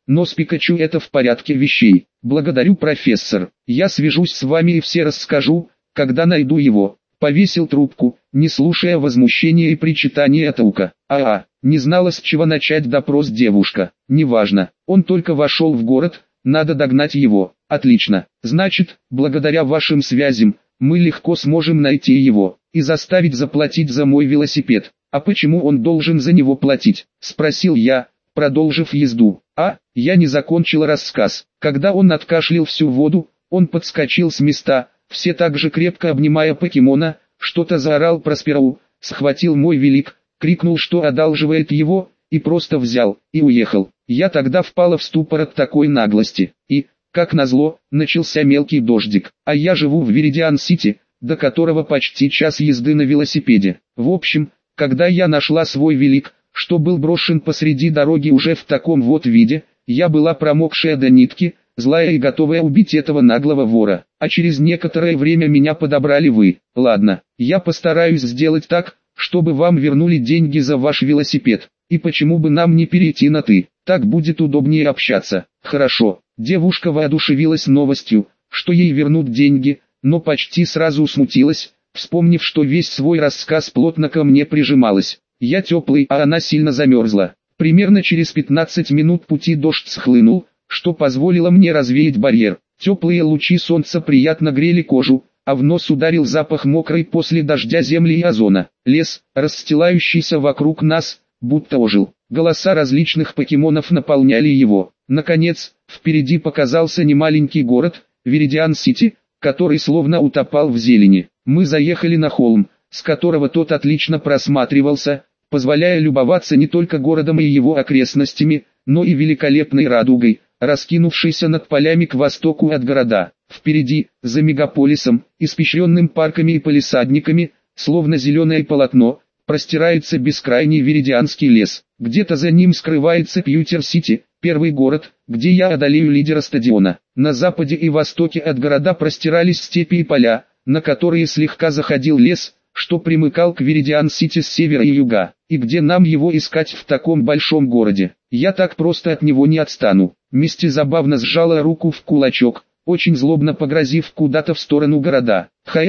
но с Пикачу это в порядке вещей. Благодарю, профессор. Я свяжусь с вами и все расскажу, когда найду его. Повесил трубку, не слушая возмущения и причитания Таука. Не знала, с чего начать допрос девушка. Неважно, он только вошел в город, надо догнать его. Отлично, значит, благодаря вашим связям, мы легко сможем найти его и заставить заплатить за мой велосипед. А почему он должен за него платить? Спросил я, продолжив езду. Я не закончил рассказ. Когда он откашлял всю воду, он подскочил с места, все так же крепко обнимая покемона, что-то заорал про Спиру, схватил мой велик, крикнул, что одалживает его, и просто взял, и уехал. Я тогда впала в ступор от такой наглости. И, как назло, начался мелкий дождик, а я живу в Веридиан-Сити, до которого почти час езды на велосипеде. В общем, когда я нашла свой велик, что был брошен посреди дороги уже в таком вот виде, я была промокшая до нитки, злая и готовая убить этого наглого вора. А через некоторое время меня подобрали вы. Ладно, я постараюсь сделать так, чтобы вам вернули деньги за ваш велосипед. И почему бы нам не перейти на «ты», так будет удобнее общаться. Хорошо, девушка воодушевилась новостью, что ей вернут деньги, но почти сразу смутилась, вспомнив, что весь свой рассказ плотно ко мне прижималась. Я теплый, а она сильно замерзла. Примерно через 15 минут пути дождь схлынул, что позволило мне развеять барьер. Теплые лучи солнца приятно грели кожу, а в нос ударил запах мокрой после дождя земли и озона. Лес, расстилающийся вокруг нас, будто ожил. Голоса различных покемонов наполняли его. Наконец, впереди показался немаленький город, Веридиан-Сити, который словно утопал в зелени. Мы заехали на холм, с которого тот отлично просматривался, позволяя любоваться не только городом и его окрестностями, но и великолепной радугой, раскинувшейся над полями к востоку от города. Впереди, за мегаполисом, испещренным парками и палисадниками, словно зеленое полотно, простирается бескрайний Веридианский лес. Где-то за ним скрывается Пьютер-Сити, первый город, где я одолею лидера стадиона. На западе и востоке от города простирались степи и поля, на которые слегка заходил лес, что примыкал к Веридиан-Сити с севера и юга. И где нам его искать в таком большом городе? Я так просто от него не отстану. Мисти забавно сжала руку в кулачок, очень злобно погрозив куда-то в сторону города.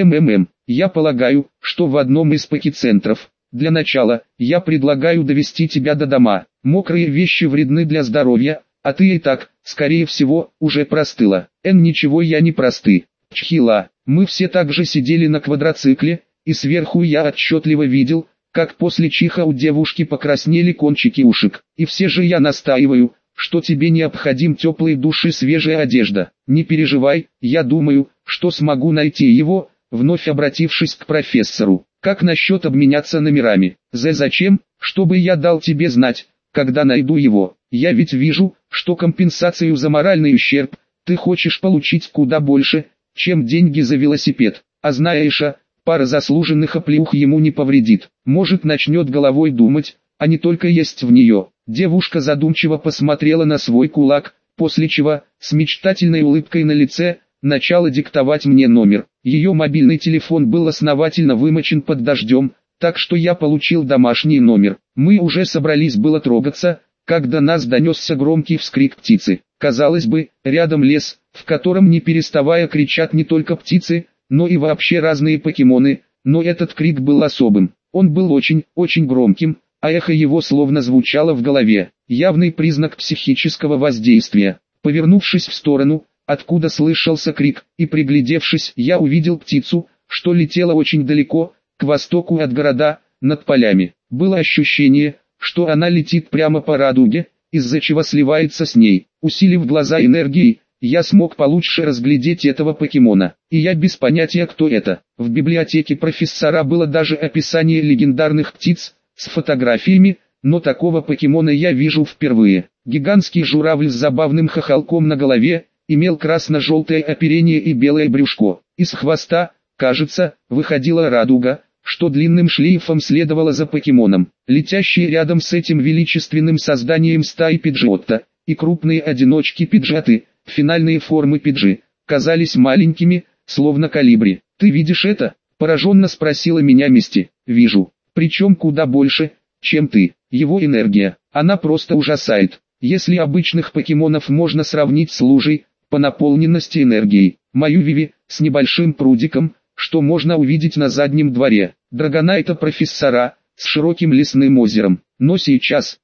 Я полагаю, что в одном из пакицентров. Для начала, я предлагаю довести тебя до дома. Мокрые вещи вредны для здоровья, а ты и так, скорее всего, уже простыла. Ничего я не просты. Чхила. Мы все также сидели на квадроцикле, и сверху я отчетливо видел, как после чиха у девушки покраснели кончики ушек. И все же я настаиваю, что тебе необходим теплый душ и свежая одежда. Не переживай, я думаю, что смогу найти его, вновь обратившись к профессору. Как насчет обменяться номерами? Зачем? Чтобы я дал тебе знать, когда найду его. Я ведь вижу, что компенсацию за моральный ущерб ты хочешь получить куда больше, чем деньги за велосипед. А знаешь, пара заслуженных оплеух ему не повредит. Может, начнет головой думать, а не только есть в нее. Девушка задумчиво посмотрела на свой кулак, после чего, с мечтательной улыбкой на лице, начала диктовать мне номер. Ее мобильный телефон был основательно вымочен под дождем, так что я получил домашний номер. Мы уже собрались было трогаться, как до нас донесся громкий вскрик птицы. Казалось бы, рядом лес, в котором не переставая кричат не только птицы, но и вообще разные покемоны, но этот крик был особым. Он был очень, очень громким, а эхо его словно звучало в голове. Явный признак психического воздействия. Повернувшись в сторону, откуда слышался крик, и приглядевшись, я увидел птицу, что летела очень далеко, к востоку от города, над полями. Было ощущение, что она летит прямо по радуге, из-за чего сливается с ней. Усилив глаза энергией, я смог получше разглядеть этого покемона. И я без понятия, кто это. В библиотеке профессора было даже описание легендарных птиц, с фотографиями, но такого покемона я вижу впервые. Гигантский журавль с забавным хохолком на голове, имел красно-желтое оперение и белое брюшко. Из хвоста, кажется, выходила радуга, что длинным шлейфом следовало за покемоном. Летящие рядом с этим величественным созданием стаи пиджотта, и крупные одиночки пиджаты, финальные формы пиджи, казались маленькими, словно калибри. «Ты видишь это?» – пораженно спросила меня Мисти. «Вижу. Причем куда больше, чем ты. Его энергия, она просто ужасает. Если обычных покемонов можно сравнить с лужей, по наполненности энергией, мою Виви, с небольшим прудиком, что можно увидеть на заднем дворе, Драгонайта профессора, с широким лесным озером. Но сейчас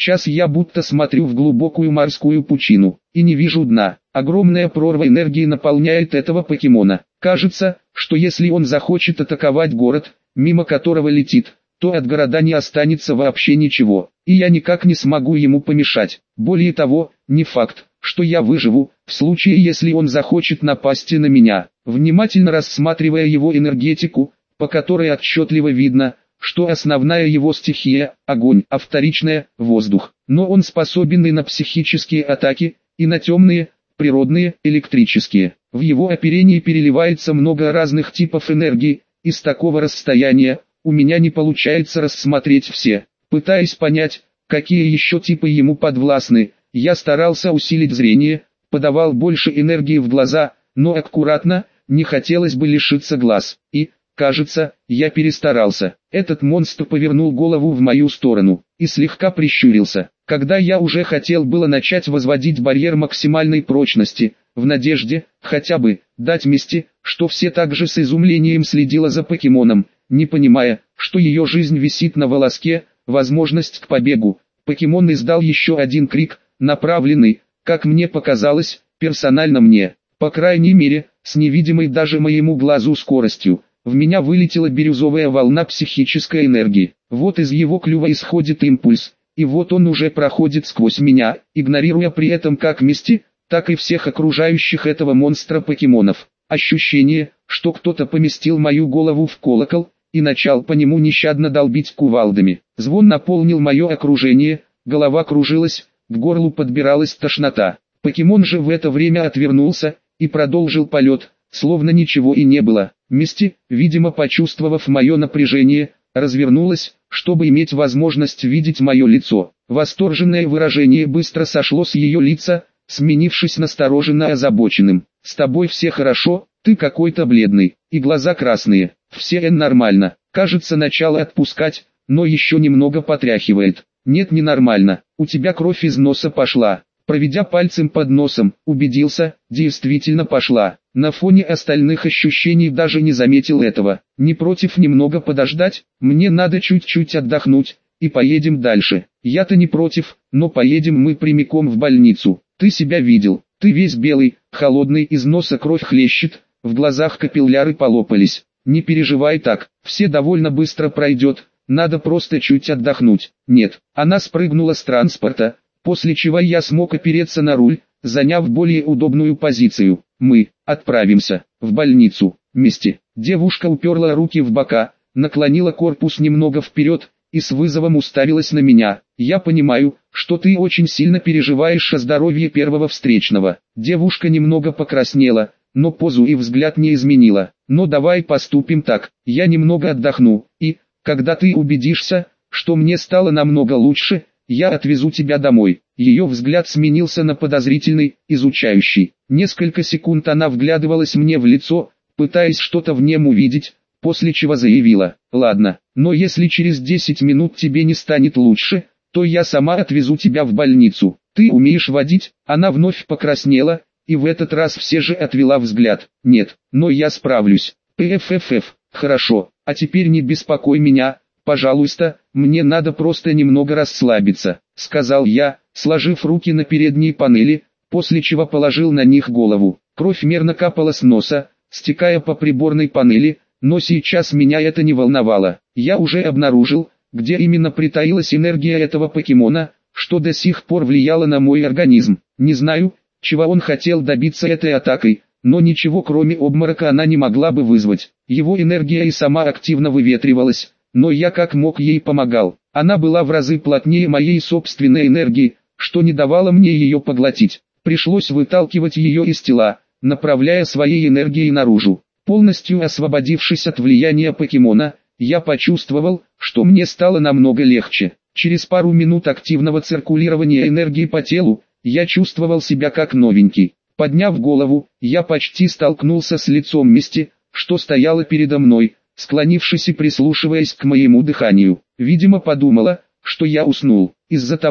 я будто смотрю в глубокую морскую пучину, и не вижу дна. Огромная прорва энергии наполняет этого покемона. Кажется, что если он захочет атаковать город, мимо которого летит, то от города не останется вообще ничего, и я никак не смогу ему помешать. Более того, не факт, что я выживу, в случае если он захочет напасть на меня. Внимательно рассматривая его энергетику, по которой отчетливо видно, что основная его стихия – огонь, а вторичная – воздух. Но он способен и на психические атаки, и на темные, природные, электрические. В его оперении переливается много разных типов энергии, и с такого расстояния у меня не получается рассмотреть все. Пытаясь понять, какие еще типы ему подвластны, я старался усилить зрение, подавал больше энергии в глаза, но аккуратно, не хотелось бы лишиться глаз. И, кажется, я перестарался. Этот монстр повернул голову в мою сторону и слегка прищурился. Когда я уже хотел было начать возводить барьер максимальной прочности, в надежде, хотя бы, дать Мисти, что все также с изумлением следила за покемоном, не понимая, что ее жизнь висит на волоске, возможность к побегу. Покемон издал еще один крик, направленный, как мне показалось, персонально мне. По крайней мере, с невидимой даже моему глазу скоростью. В меня вылетела бирюзовая волна психической энергии. Вот из его клюва исходит импульс, и вот он уже проходит сквозь меня, игнорируя при этом как Мисти, так и всех окружающих этого монстра покемонов. Ощущение, что кто-то поместил мою голову в колокол, и начал по нему нещадно долбить кувалдами. Звон наполнил мое окружение, голова кружилась, к горлу подбиралась тошнота. Покемон же в это время отвернулся, и продолжил полет, словно ничего и не было. Мисти, видимо почувствовав мое напряжение, развернулась, чтобы иметь возможность видеть мое лицо. Восторженное выражение быстро сошло с ее лица, сменившись настороженно озабоченным. «С тобой все хорошо, ты какой-то бледный, и глаза красные, все нормально, кажется начало отпускать, но еще немного потряхивает. Нет, не нормально, у тебя кровь из носа пошла». Проведя пальцем под носом, убедился, действительно пошла. На фоне остальных ощущений даже не заметил этого. Не против немного подождать, мне надо чуть-чуть отдохнуть, и поедем дальше. Я-то не против, но поедем мы прямиком в больницу. Ты себя видел, ты весь белый, холодный, из носа кровь хлещет, в глазах капилляры полопались. Не переживай так, все довольно быстро пройдет, надо просто чуть отдохнуть. Нет, она спрыгнула с транспорта, после чего я смог опереться на руль, заняв более удобную позицию. Мы отправимся в больницу. Мисти. Девушка уперла руки в бока, наклонила корпус немного вперед и с вызовом уставилась на меня. Я понимаю, что ты очень сильно переживаешь о здоровье первого встречного. Девушка немного покраснела, но позу и взгляд не изменила. Но давай поступим так, я немного отдохну, и, когда ты убедишься, что мне стало намного лучше, я отвезу тебя домой. Ее взгляд сменился на подозрительный, изучающий. Несколько секунд она вглядывалась мне в лицо, пытаясь что-то в нем увидеть, после чего заявила: «Ладно, но если через 10 минут тебе не станет лучше, то я сама отвезу тебя в больницу. Ты умеешь водить?» Она вновь покраснела, и в этот раз все же отвела взгляд. «Нет, но я справлюсь». «Пффф, хорошо, а теперь не беспокой меня, пожалуйста, мне надо просто немного расслабиться», — сказал я, сложив руки на передней панели, после чего положил на них голову. Кровь мерно капала с носа, стекая по приборной панели, но сейчас меня это не волновало. Я уже обнаружил, где именно притаилась энергия этого покемона, что до сих пор влияло на мой организм. Не знаю, чего он хотел добиться этой атакой, но ничего кроме обморока она не могла бы вызвать. Его энергия и сама активно выветривалась, но я как мог ей помогал. Она была в разы плотнее моей собственной энергии, что не давало мне ее поглотить. Пришлось выталкивать ее из тела, направляя своей энергией наружу. Полностью освободившись от влияния покемона, я почувствовал, что мне стало намного легче. Через пару минут активного циркулирования энергии по телу, я чувствовал себя как новенький. Подняв голову, я почти столкнулся с лицом Мисти, что стояла передо мной, склонившись и прислушиваясь к моему дыханию. Видимо, подумала, что я уснул. Из-за того,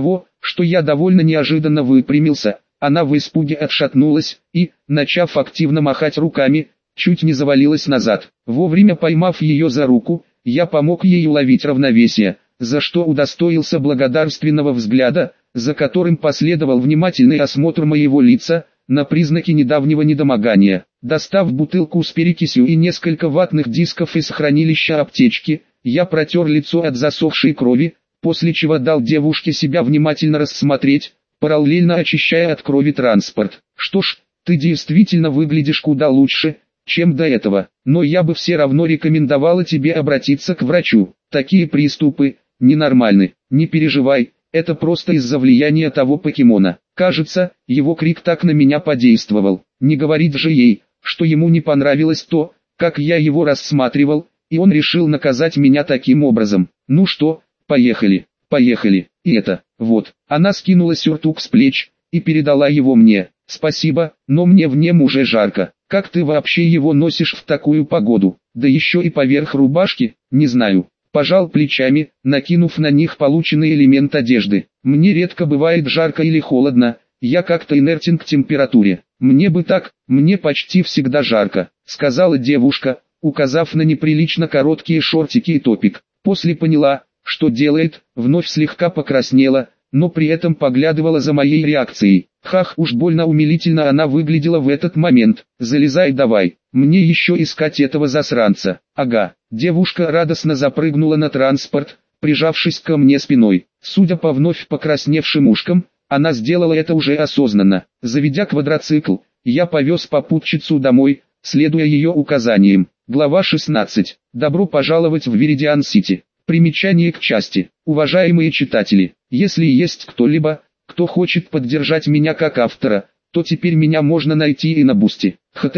что я довольно неожиданно выпрямился. Она в испуге отшатнулась и, начав активно махать руками, чуть не завалилась назад. Вовремя поймав ее за руку, я помог ей уловить равновесие, за что удостоился благодарственного взгляда, за которым последовал внимательный осмотр моего лица, на признаки недавнего недомогания. Достав бутылку с перекисью и несколько ватных дисков из хранилища аптечки, я протер лицо от засохшей крови, после чего дал девушке себя внимательно рассмотреть, параллельно очищая от крови транспорт. Что ж, ты действительно выглядишь куда лучше, чем до этого, но я бы все равно рекомендовала тебе обратиться к врачу. Такие приступы ненормальны. Не переживай, это просто из-за влияния того покемона. Кажется, его крик так на меня подействовал. Не говорить же ей, что ему не понравилось то, как я его рассматривал, и он решил наказать меня таким образом. Ну что, поехали, поехали. И это, вот, она скинула сюртук с плеч и передала его мне. Спасибо, но мне в нем уже жарко. Как ты вообще его носишь в такую погоду? Да еще и поверх рубашки, не знаю. Пожал плечами, накинув на них полученный элемент одежды. Мне редко бывает жарко или холодно, я как-то инертен к температуре. Мне бы так, мне почти всегда жарко, сказала девушка, указав на неприлично короткие шортики и топик. После поняла, что делает, вновь слегка покраснела, но при этом поглядывала за моей реакцией. Хах, уж больно умилительно она выглядела в этот момент. Залезай давай, мне еще искать этого засранца. Ага, девушка радостно запрыгнула на транспорт, прижавшись ко мне спиной. Судя по вновь покрасневшим ушкам, она сделала это уже осознанно. Заведя квадроцикл, я повез попутчицу домой, следуя ее указаниям. Глава 16. Добро пожаловать в Виридиан-Сити. Примечание к части. Уважаемые читатели, если есть кто-либо, кто хочет поддержать меня как автора, то теперь меня можно найти и на Бусти.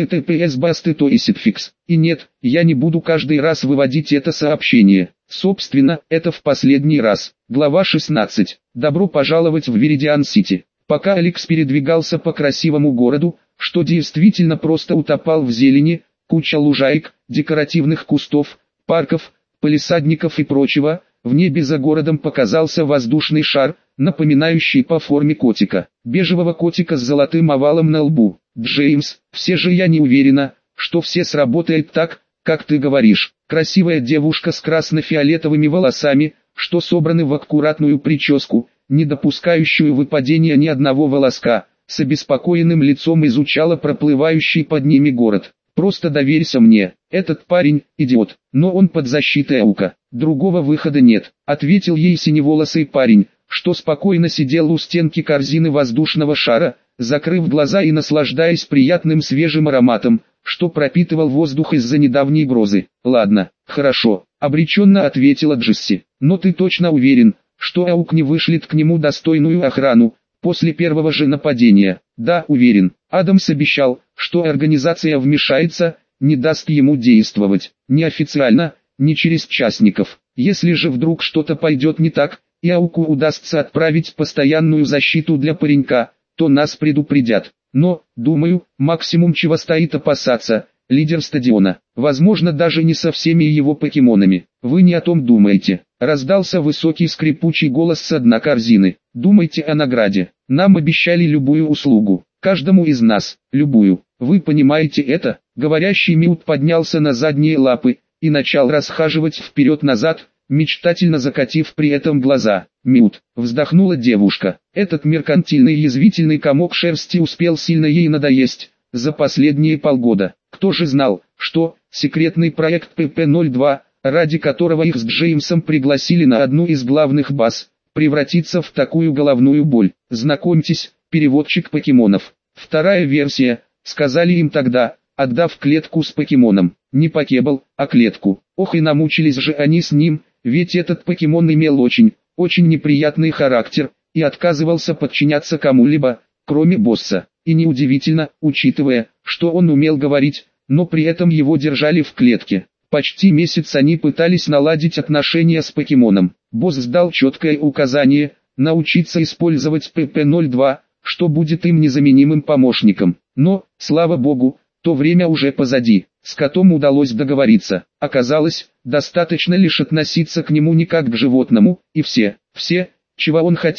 https://basty.to/isitfix. И нет, я не буду каждый раз выводить это сообщение. Собственно, это в последний раз. Глава 16. Добро пожаловать в Виридиан-Сити. Пока Алекс передвигался по красивому городу, что действительно просто утопал в зелени, куча лужаек, декоративных кустов, парков, палисадников и прочего, в небе за городом показался воздушный шар, напоминающий по форме котика, бежевого котика с золотым овалом на лбу. Джеймс, все же я не уверена, что все сработает так, как ты говоришь. Красивая девушка с красно-фиолетовыми волосами, что собраны в аккуратную прическу, не допускающую выпадения ни одного волоска, с обеспокоенным лицом изучала проплывающий под ними город. Просто доверься мне, этот парень – идиот, но он под защитой Аука, другого выхода нет, ответил ей синеволосый парень, что спокойно сидел у стенки корзины воздушного шара, закрыв глаза и наслаждаясь приятным свежим ароматом, что пропитывал воздух из-за недавней грозы. Ладно, хорошо, обреченно ответила Джесси, но ты точно уверен, что Аук не вышлет к нему достойную охрану после первого же нападения? Да, уверен. Адамс обещал, что организация вмешается, не даст ему действовать, ни официально, ни через частников. Если же вдруг что-то пойдет не так, и Ауку удастся отправить постоянную защиту для паренька, то нас предупредят. Но, думаю, максимум чего стоит опасаться, лидер стадиона. Возможно, даже не со всеми его покемонами. Вы не о том думаете. Раздался высокий скрипучий голос с дна корзины. Думайте о награде. Нам обещали любую услугу. Каждому из нас, любую. Вы понимаете это? Говорящий Милт поднялся на задние лапы и начал расхаживать вперед-назад, мечтательно закатив при этом глаза. Милт, вздохнула девушка. Этот меркантильный язвительный комок шерсти успел сильно ей надоесть за последние полгода. Кто же знал, что секретный проект ПП-02, ради которого их с Джеймсом пригласили на одну из главных баз, превратится в такую головную боль. Знакомьтесь, переводчик покемонов. Вторая версия, сказали им тогда, отдав клетку с покемоном. Не покебл, а клетку. Ох и намучились же они с ним, ведь этот покемон имел очень неприятный характер, и отказывался подчиняться кому-либо, кроме босса. И неудивительно, учитывая, что он умел говорить, но при этом его держали в клетке. Почти месяц они пытались наладить отношения с покемоном. Босс дал четкое указание – научиться использовать ПП-02, что будет им незаменимым помощником. Но, слава богу, то время уже позади. С котом удалось договориться. Оказалось, достаточно лишь относиться к нему не как к животному, и все, чего он хотел,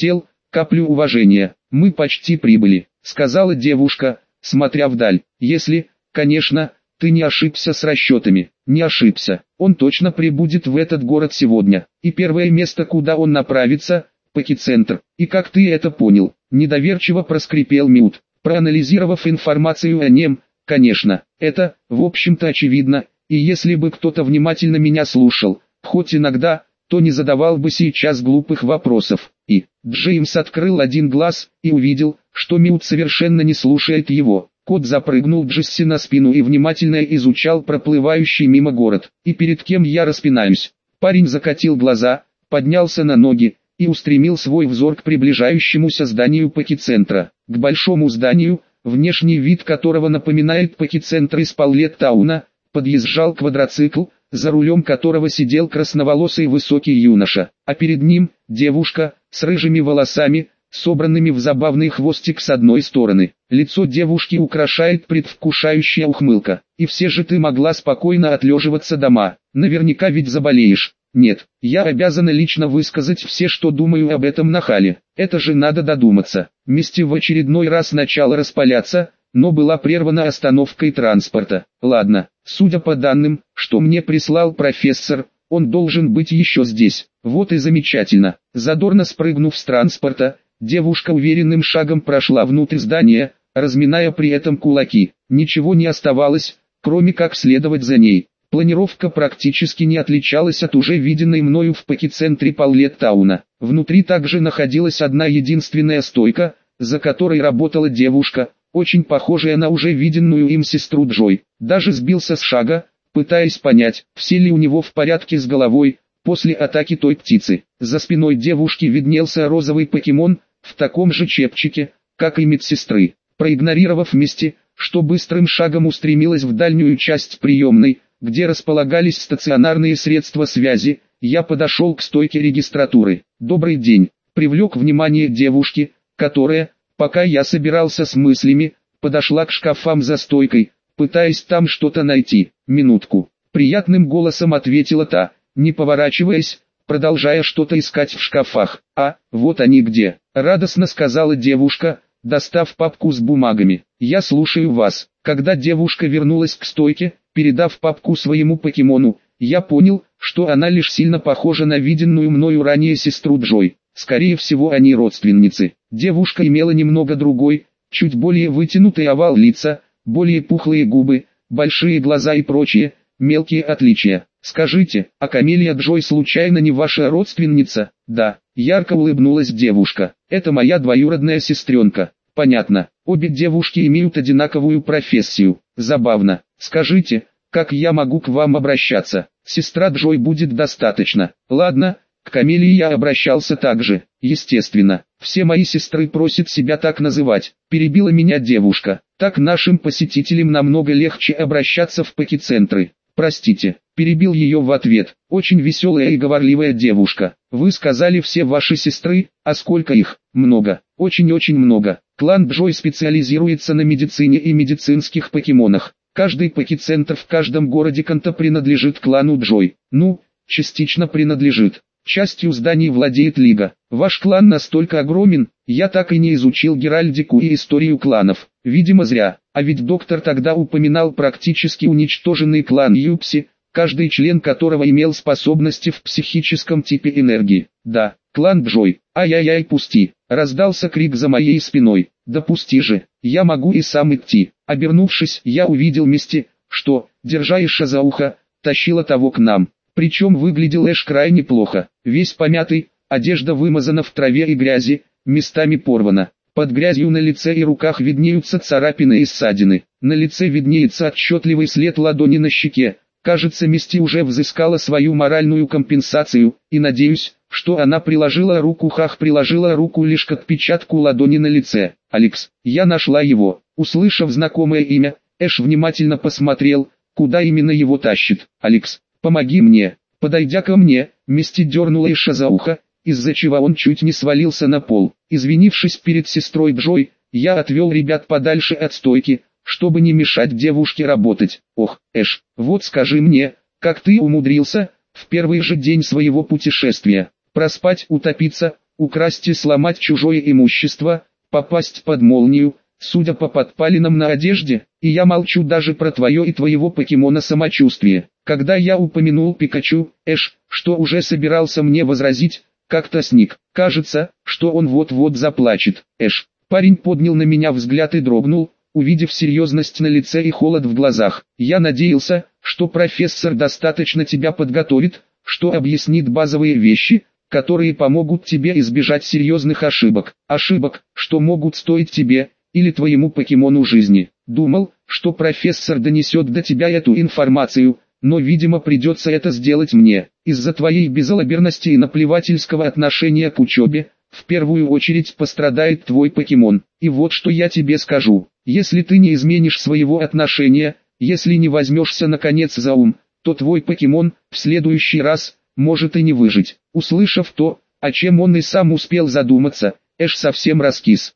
каплю уважения. Мы почти прибыли, сказала девушка, смотря вдаль. Если, конечно, ты не ошибся с расчетами. Не ошибся. Он точно прибудет в этот город сегодня. И первое место, куда он направится, Пакицентр. И как ты это понял? Недоверчиво проскрипел Мют. Проанализировав информацию о нем, конечно, это, в общем-то, очевидно. И если бы кто-то внимательно меня слушал, хоть иногда, то не задавал бы сейчас глупых вопросов. И Джеймс открыл один глаз и увидел, что Мют совершенно не слушает его. Кот запрыгнул Джесси на спину и внимательно изучал проплывающий мимо город. И перед кем я распинаюсь? Парень закатил глаза, поднялся на ноги и устремил свой взор к приближающемуся зданию Пакицентра. К большому зданию, внешний вид которого напоминает Пакицентр из Паллеттауна, подъезжал квадроцикл, за рулем которого сидел красноволосый высокий юноша, а перед ним девушка с рыжими волосами, собранными в забавный хвостик с одной стороны. Лицо девушки украшает предвкушающая ухмылка. И все же ты могла спокойно отлеживаться дома. Наверняка ведь заболеешь. Нет, я обязана лично высказать все, что думаю об этом нахале. Это же надо додуматься. Мисти в очередной раз начала распаляться, но была прервана остановкой транспорта. Ладно, судя по данным, что мне прислал профессор, он должен быть еще здесь. Вот и замечательно. Задорно спрыгнув с транспорта, девушка уверенным шагом прошла внутрь здания, разминая при этом кулаки. Ничего не оставалось, кроме как следовать за ней. Планировка практически не отличалась от уже виденной мною в Пакицентре Паллеттауна. Внутри также находилась одна единственная стойка, за которой работала девушка, очень похожая на уже виденную им сестру Джой. Даже сбился с шага, пытаясь понять, все ли у него в порядке с головой, после атаки той птицы. За спиной девушки виднелся розовый покемон, в таком же чепчике, как и медсестры. Проигнорировав Мисти, что быстрым шагом устремилась в дальнюю часть приемной, где располагались стационарные средства связи, я подошел к стойке регистратуры. «Добрый день», привлек внимание девушки, которая, пока я собирался с мыслями, подошла к шкафам за стойкой, пытаясь там что-то найти. «Минутку», приятным голосом ответила та, не поворачиваясь, продолжая что-то искать в шкафах. «А, вот они где», радостно сказала девушка, достав папку с бумагами. «Я слушаю вас». Когда девушка вернулась к стойке, передав папку своему покемону, я понял, что она лишь сильно похожа на виденную мною ранее сестру Джой. Скорее всего, они родственницы. Девушка имела немного другой, чуть более вытянутый овал лица, более пухлые губы, большие глаза и прочие, мелкие отличия. «Скажите, а Камелия Джой случайно не ваша родственница?» «Да», ярко улыбнулась девушка. «Это моя двоюродная сестренка». «Понятно, обе девушки имеют одинаковую профессию. Забавно. Скажите, как я могу к вам обращаться? Сестра Джой будет достаточно». «Ладно, к Камелии я обращался так же, естественно. Все мои сестры просят себя так называть», перебила меня девушка. «Так нашим посетителям намного легче обращаться в Пакицентры». «Простите», перебил ее в ответ, очень веселая и говорливая девушка. «Вы сказали все ваши сестры, а сколько их?» «Много, очень-очень много. Клан Джой специализируется на медицине и медицинских покемонах. Каждый Пакицентр в каждом городе Канто принадлежит клану Джой. Ну, частично принадлежит. Частью зданий владеет Лига. Ваш клан настолько огромен, я так и не изучил геральдику и историю кланов. Видимо зря. А ведь доктор тогда упоминал практически уничтоженный клан Юпси, каждый член которого имел способности в психическом типе энергии. Да, клан Джой. Ай-яй-яй, пусти. Раздался крик за моей спиной. Да пусти же, я могу и сам идти. Обернувшись, я увидел Мисти, что, держа Эша за ухо, тащила того к нам. Причем выглядел Эш крайне плохо. Весь помятый, одежда вымазана в траве и грязи, местами порвана. Под грязью на лице и руках виднеются царапины и ссадины. На лице виднеется отчетливый след ладони на щеке. Кажется, Мисти уже взыскала свою моральную компенсацию, и надеюсь, что она приложила руку лишь к отпечатку ладони на лице. «Алекс, я нашла его». Услышав знакомое имя, Эш внимательно посмотрел, куда именно его тащит. «Алекс, помоги мне». Подойдя ко мне, Мисти дернула Эша за ухо, из-за чего он чуть не свалился на пол. Извинившись перед сестрой Джой, я отвел ребят подальше от стойки, чтобы не мешать девушке работать. «Ох, Эш, вот скажи мне, как ты умудрился, в первый же день своего путешествия, проспать, утопиться, украсть и сломать чужое имущество, попасть под молнию, судя по подпалинам на одежде, и я молчу даже про твое и твоего покемона самочувствие. Когда я упомянул Пикачу, Эш, что уже собирался мне возразить, как-то сник. Кажется, что он вот-вот заплачет. Эш. Парень поднял на меня взгляд и дрогнул, увидев серьезность на лице и холод в глазах. Я надеялся, что профессор достаточно тебя подготовит, что объяснит базовые вещи, которые помогут тебе избежать серьезных ошибок. Ошибок, что могут стоить тебе, или твоему покемону жизни. Думал, что профессор донесет до тебя эту информацию, но видимо придется это сделать мне. Из-за твоей безалаберности и наплевательского отношения к учебе, в первую очередь пострадает твой покемон. И вот что я тебе скажу. Если ты не изменишь своего отношения, если не возьмешься наконец за ум, то твой покемон, в следующий раз, может и не выжить. Услышав то, о чем он и сам успел задуматься, Эш совсем раскис.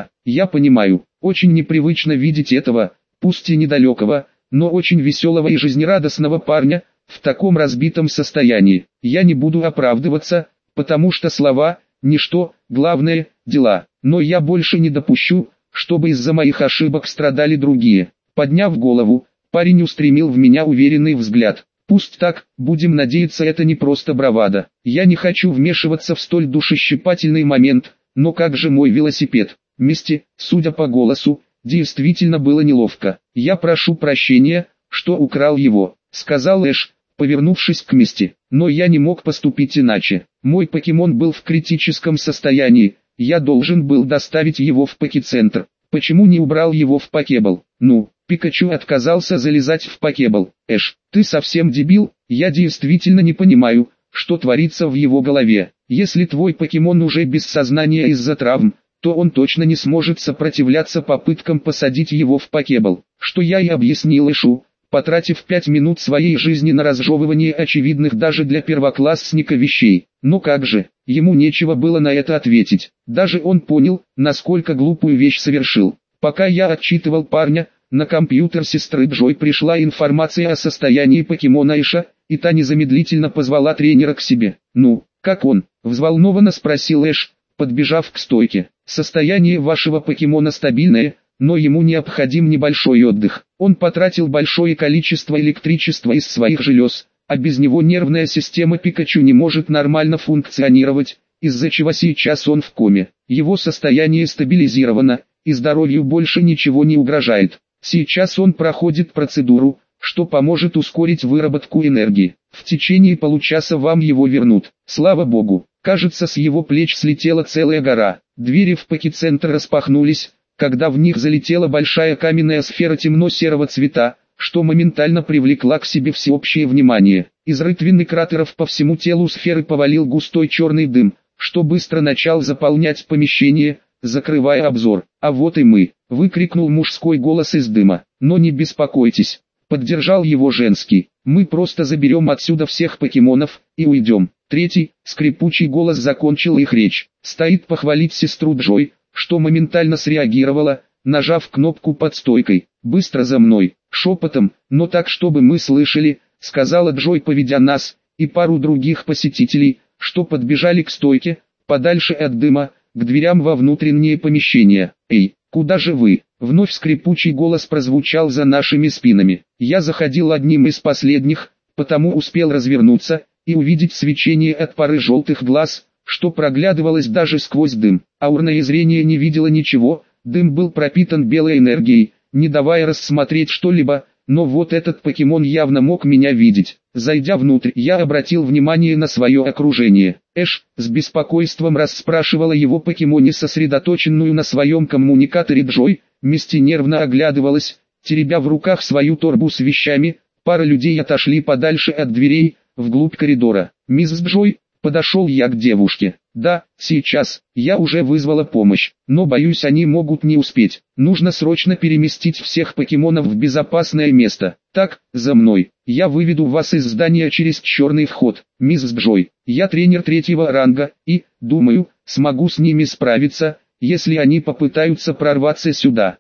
Я понимаю, очень непривычно видеть этого, пусть и недалекого, но очень веселого и жизнерадостного парня, в таком разбитом состоянии. Я не буду оправдываться, потому что слова – ничто, главное – дела. Но я больше не допущу, чтобы из-за моих ошибок страдали другие. Подняв голову, парень устремил в меня уверенный взгляд. Пусть так, будем надеяться, это не просто бравада. Я не хочу вмешиваться в столь душещипательный момент, но как же мой велосипед? Мисти, судя по голосу, действительно было неловко. Я прошу прощения, что украл его, сказал Эш, повернувшись к Мисти. Но я не мог поступить иначе. Мой покемон был в критическом состоянии, я должен был доставить его в покецентр. Почему не убрал его в покебл? Ну, Пикачу отказался залезать в покебл. Эш, ты совсем дебил, я действительно не понимаю, что творится в его голове. Если твой покемон уже без сознания из-за травм, то он точно не сможет сопротивляться попыткам посадить его в покебл. Что я и объяснил Эшу, потратив 5 минут своей жизни на разжевывание очевидных даже для первоклассника вещей. Но как же, ему нечего было на это ответить. Даже он понял, насколько глупую вещь совершил. Пока я отчитывал парня, на компьютер сестры Джой пришла информация о состоянии покемона Эша, и та незамедлительно позвала тренера к себе. «Ну, как он?» – взволнованно спросил Эш, подбежав к стойке. «Состояние вашего покемона стабильное, но ему необходим небольшой отдых. Он потратил большое количество электричества из своих желез, а без него нервная система Пикачу не может нормально функционировать, из-за чего сейчас он в коме. Его состояние стабилизировано, и здоровью больше ничего не угрожает. Сейчас он проходит процедуру, что поможет ускорить выработку энергии. В течение получаса вам его вернут. Слава богу, кажется, с его плеч слетела целая гора. Двери в покецентр распахнулись, когда в них залетела большая каменная сфера темно-серого цвета, что моментально привлекла к себе всеобщее внимание. Из рытвин кратеров по всему телу сферы повалил густой черный дым, что быстро начал заполнять помещение, закрывая обзор. «А вот и мы!» — выкрикнул мужской голос из дыма. «Но не беспокойтесь!» — поддержал его женский. «Мы просто заберем отсюда всех покемонов и уйдем». Третий, скрипучий голос закончил их речь. «Стоит похвалить сестру Джой, что моментально среагировала, нажав кнопку под стойкой. Быстро за мной!» Шепотом, но так чтобы мы слышали, сказала Джой, поведя нас и пару других посетителей, что подбежали к стойке, подальше от дыма, к дверям во внутреннее помещение. «Эй, куда же вы?» Вновь скрипучий голос прозвучал за нашими спинами. Я заходил одним из последних, потому успел развернуться и увидеть свечение от пары желтых глаз, что проглядывалось даже сквозь дым. Аурное зрение не видело ничего, дым был пропитан белой энергией, не давая рассмотреть что-либо, но вот этот покемон явно мог меня видеть. Зайдя внутрь, я обратил внимание на свое окружение. Эш с беспокойством расспрашивала его покемоне, сосредоточенную на своем коммуникаторе Джой. Мисти нервно оглядывалась, теребя в руках свою торбу с вещами. Пара людей отошли подальше от дверей, вглубь коридора. «Мисс Джой», подошел я к девушке. «Да, сейчас, я уже вызвала помощь, но боюсь, они могут не успеть. Нужно срочно переместить всех покемонов в безопасное место. Так, за мной. Я выведу вас из здания через черный вход. Мисс Джой, я тренер 3-го ранга, и, думаю, смогу с ними справиться, если они попытаются прорваться сюда.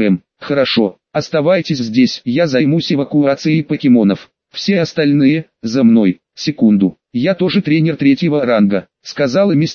Хорошо, оставайтесь здесь, я займусь эвакуацией покемонов. Все остальные, за мной». «Секунду, я тоже тренер 3-го ранга», — сказала Мисти,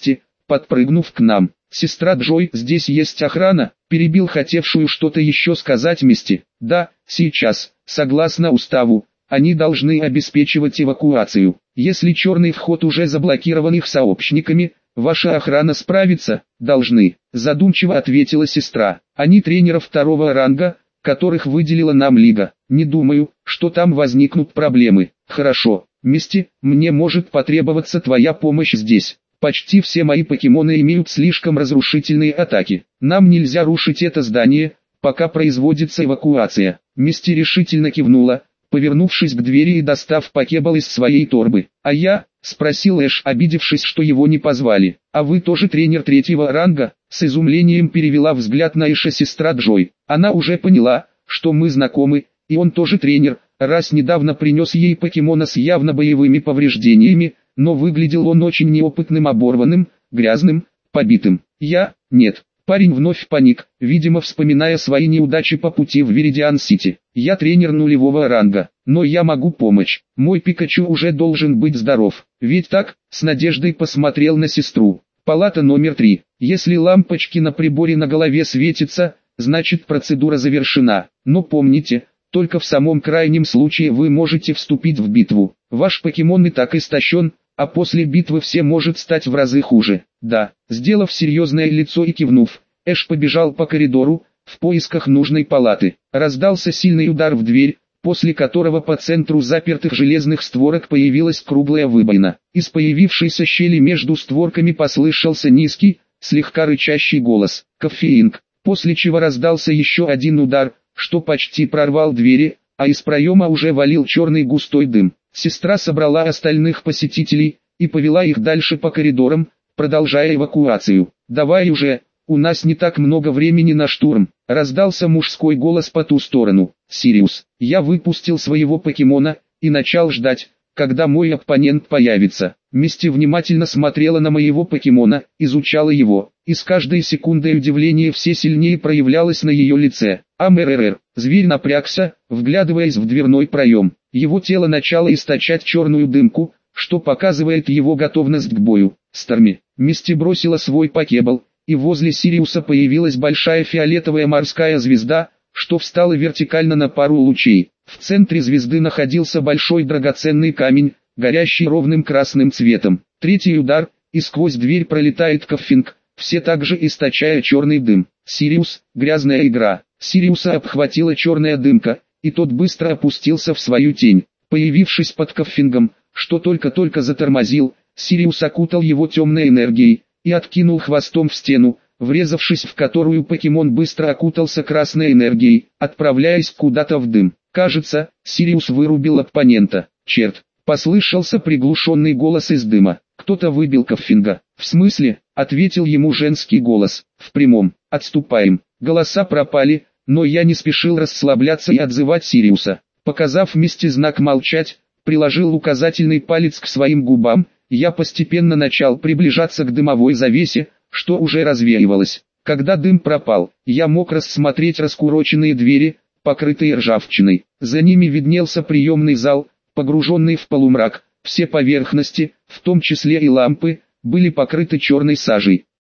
подпрыгнув к нам. «Сестра Джой, здесь есть охрана?» – перебил хотевшую что-то еще сказать Мисти. «Да, сейчас, согласно уставу, они должны обеспечивать эвакуацию. Если черный вход уже заблокирован их сообщниками, ваша охрана справится?» «Должны», – задумчиво ответила сестра. «Они тренеров второго ранга, которых выделила нам Лига. Не думаю, что там возникнут проблемы». «Хорошо, Мисти, мне может потребоваться твоя помощь здесь. Почти все мои покемоны имеют слишком разрушительные атаки. Нам нельзя рушить это здание, пока производится эвакуация». Мисти решительно кивнула, повернувшись к двери и достав покебал из своей торбы. «А я?» – спросил Эш, обидевшись, что его не позвали. «А вы тоже тренер третьего ранга?» – с изумлением перевела взгляд на Эша сестра Джой. Она уже поняла, что мы знакомы, и он тоже тренер, раз недавно принес ей покемона с явно боевыми повреждениями, но выглядел он очень неопытным, оборванным, грязным, побитым. «Я? Нет». Парень вновь паник, видимо вспоминая свои неудачи по пути в Виридиан-Сити. «Я тренер нулевого ранга, но я могу помочь. Мой Пикачу уже должен быть здоров. Ведь так?» – с надеждой посмотрел на сестру. «Палата номер 3. Если лампочки на приборе на голове светятся, значит процедура завершена. Но помните, только в самом крайнем случае вы можете вступить в битву. Ваш покемон и так истощен, а после битвы все может стать в разы хуже». «Да», сделав серьезное лицо и кивнув, Эш побежал по коридору, в поисках нужной палаты. Раздался сильный удар в дверь, после которого по центру запертых железных створок появилась круглая выбоина. Из появившейся щели между створками послышался низкий, слегка рычащий голос «Кофеинг», после чего раздался еще один удар, что почти прорвал двери, а из проема уже валил черный густой дым. Сестра собрала остальных посетителей и повела их дальше по коридорам, продолжая эвакуацию. «Давай уже, у нас не так много времени на штурм», — раздался мужской голос по ту сторону. «Сириус». Я выпустил своего покемона и начал ждать, когда мой оппонент появится. Мисти внимательно смотрела на моего покемона, изучала его, и с каждой секундой удивление все сильнее проявлялось на ее лице. «Амррр». Зверь напрягся, вглядываясь в дверной проем. Его тело начало источать черную дымку, что показывает его готовность к бою. «Старми». Мисти бросила свой покебал, и возле Сириуса появилась большая фиолетовая морская звезда, что встала вертикально на пару лучей. В центре звезды находился большой драгоценный камень, горящий ровным красным цветом. Третий удар, и сквозь дверь пролетает Коффинг, все также источая черный дым. «Сириус, грязная игра». Сириуса обхватила черная дымка, и тот быстро опустился в свою тень. Появившись под Коффингом, что только-только затормозил, Сириус окутал его темной энергией и откинул хвостом в стену, врезавшись в которую покемон быстро окутался красной энергией, отправляясь куда-то в дым. Кажется, Сириус вырубил оппонента. «Черт!» — послышался приглушенный голос из дыма. «Кто-то выбил Коффинга». «В смысле?» — ответил ему женский голос. «В прямом. Отступаем». Голоса пропали, но я не спешил расслабляться и отзывать Сириуса. Показав Мисти знак «молчать», приложил указательный палец к своим губам, я постепенно начал приближаться к дымовой завесе, что уже развеивалось. Когда дым пропал, я мог рассмотреть раскуроченные двери, покрытые ржавчиной. За ними виднелся приемный зал, погруженный в полумрак. Все поверхности, в том числе и лампы, были покрыты черной сажей.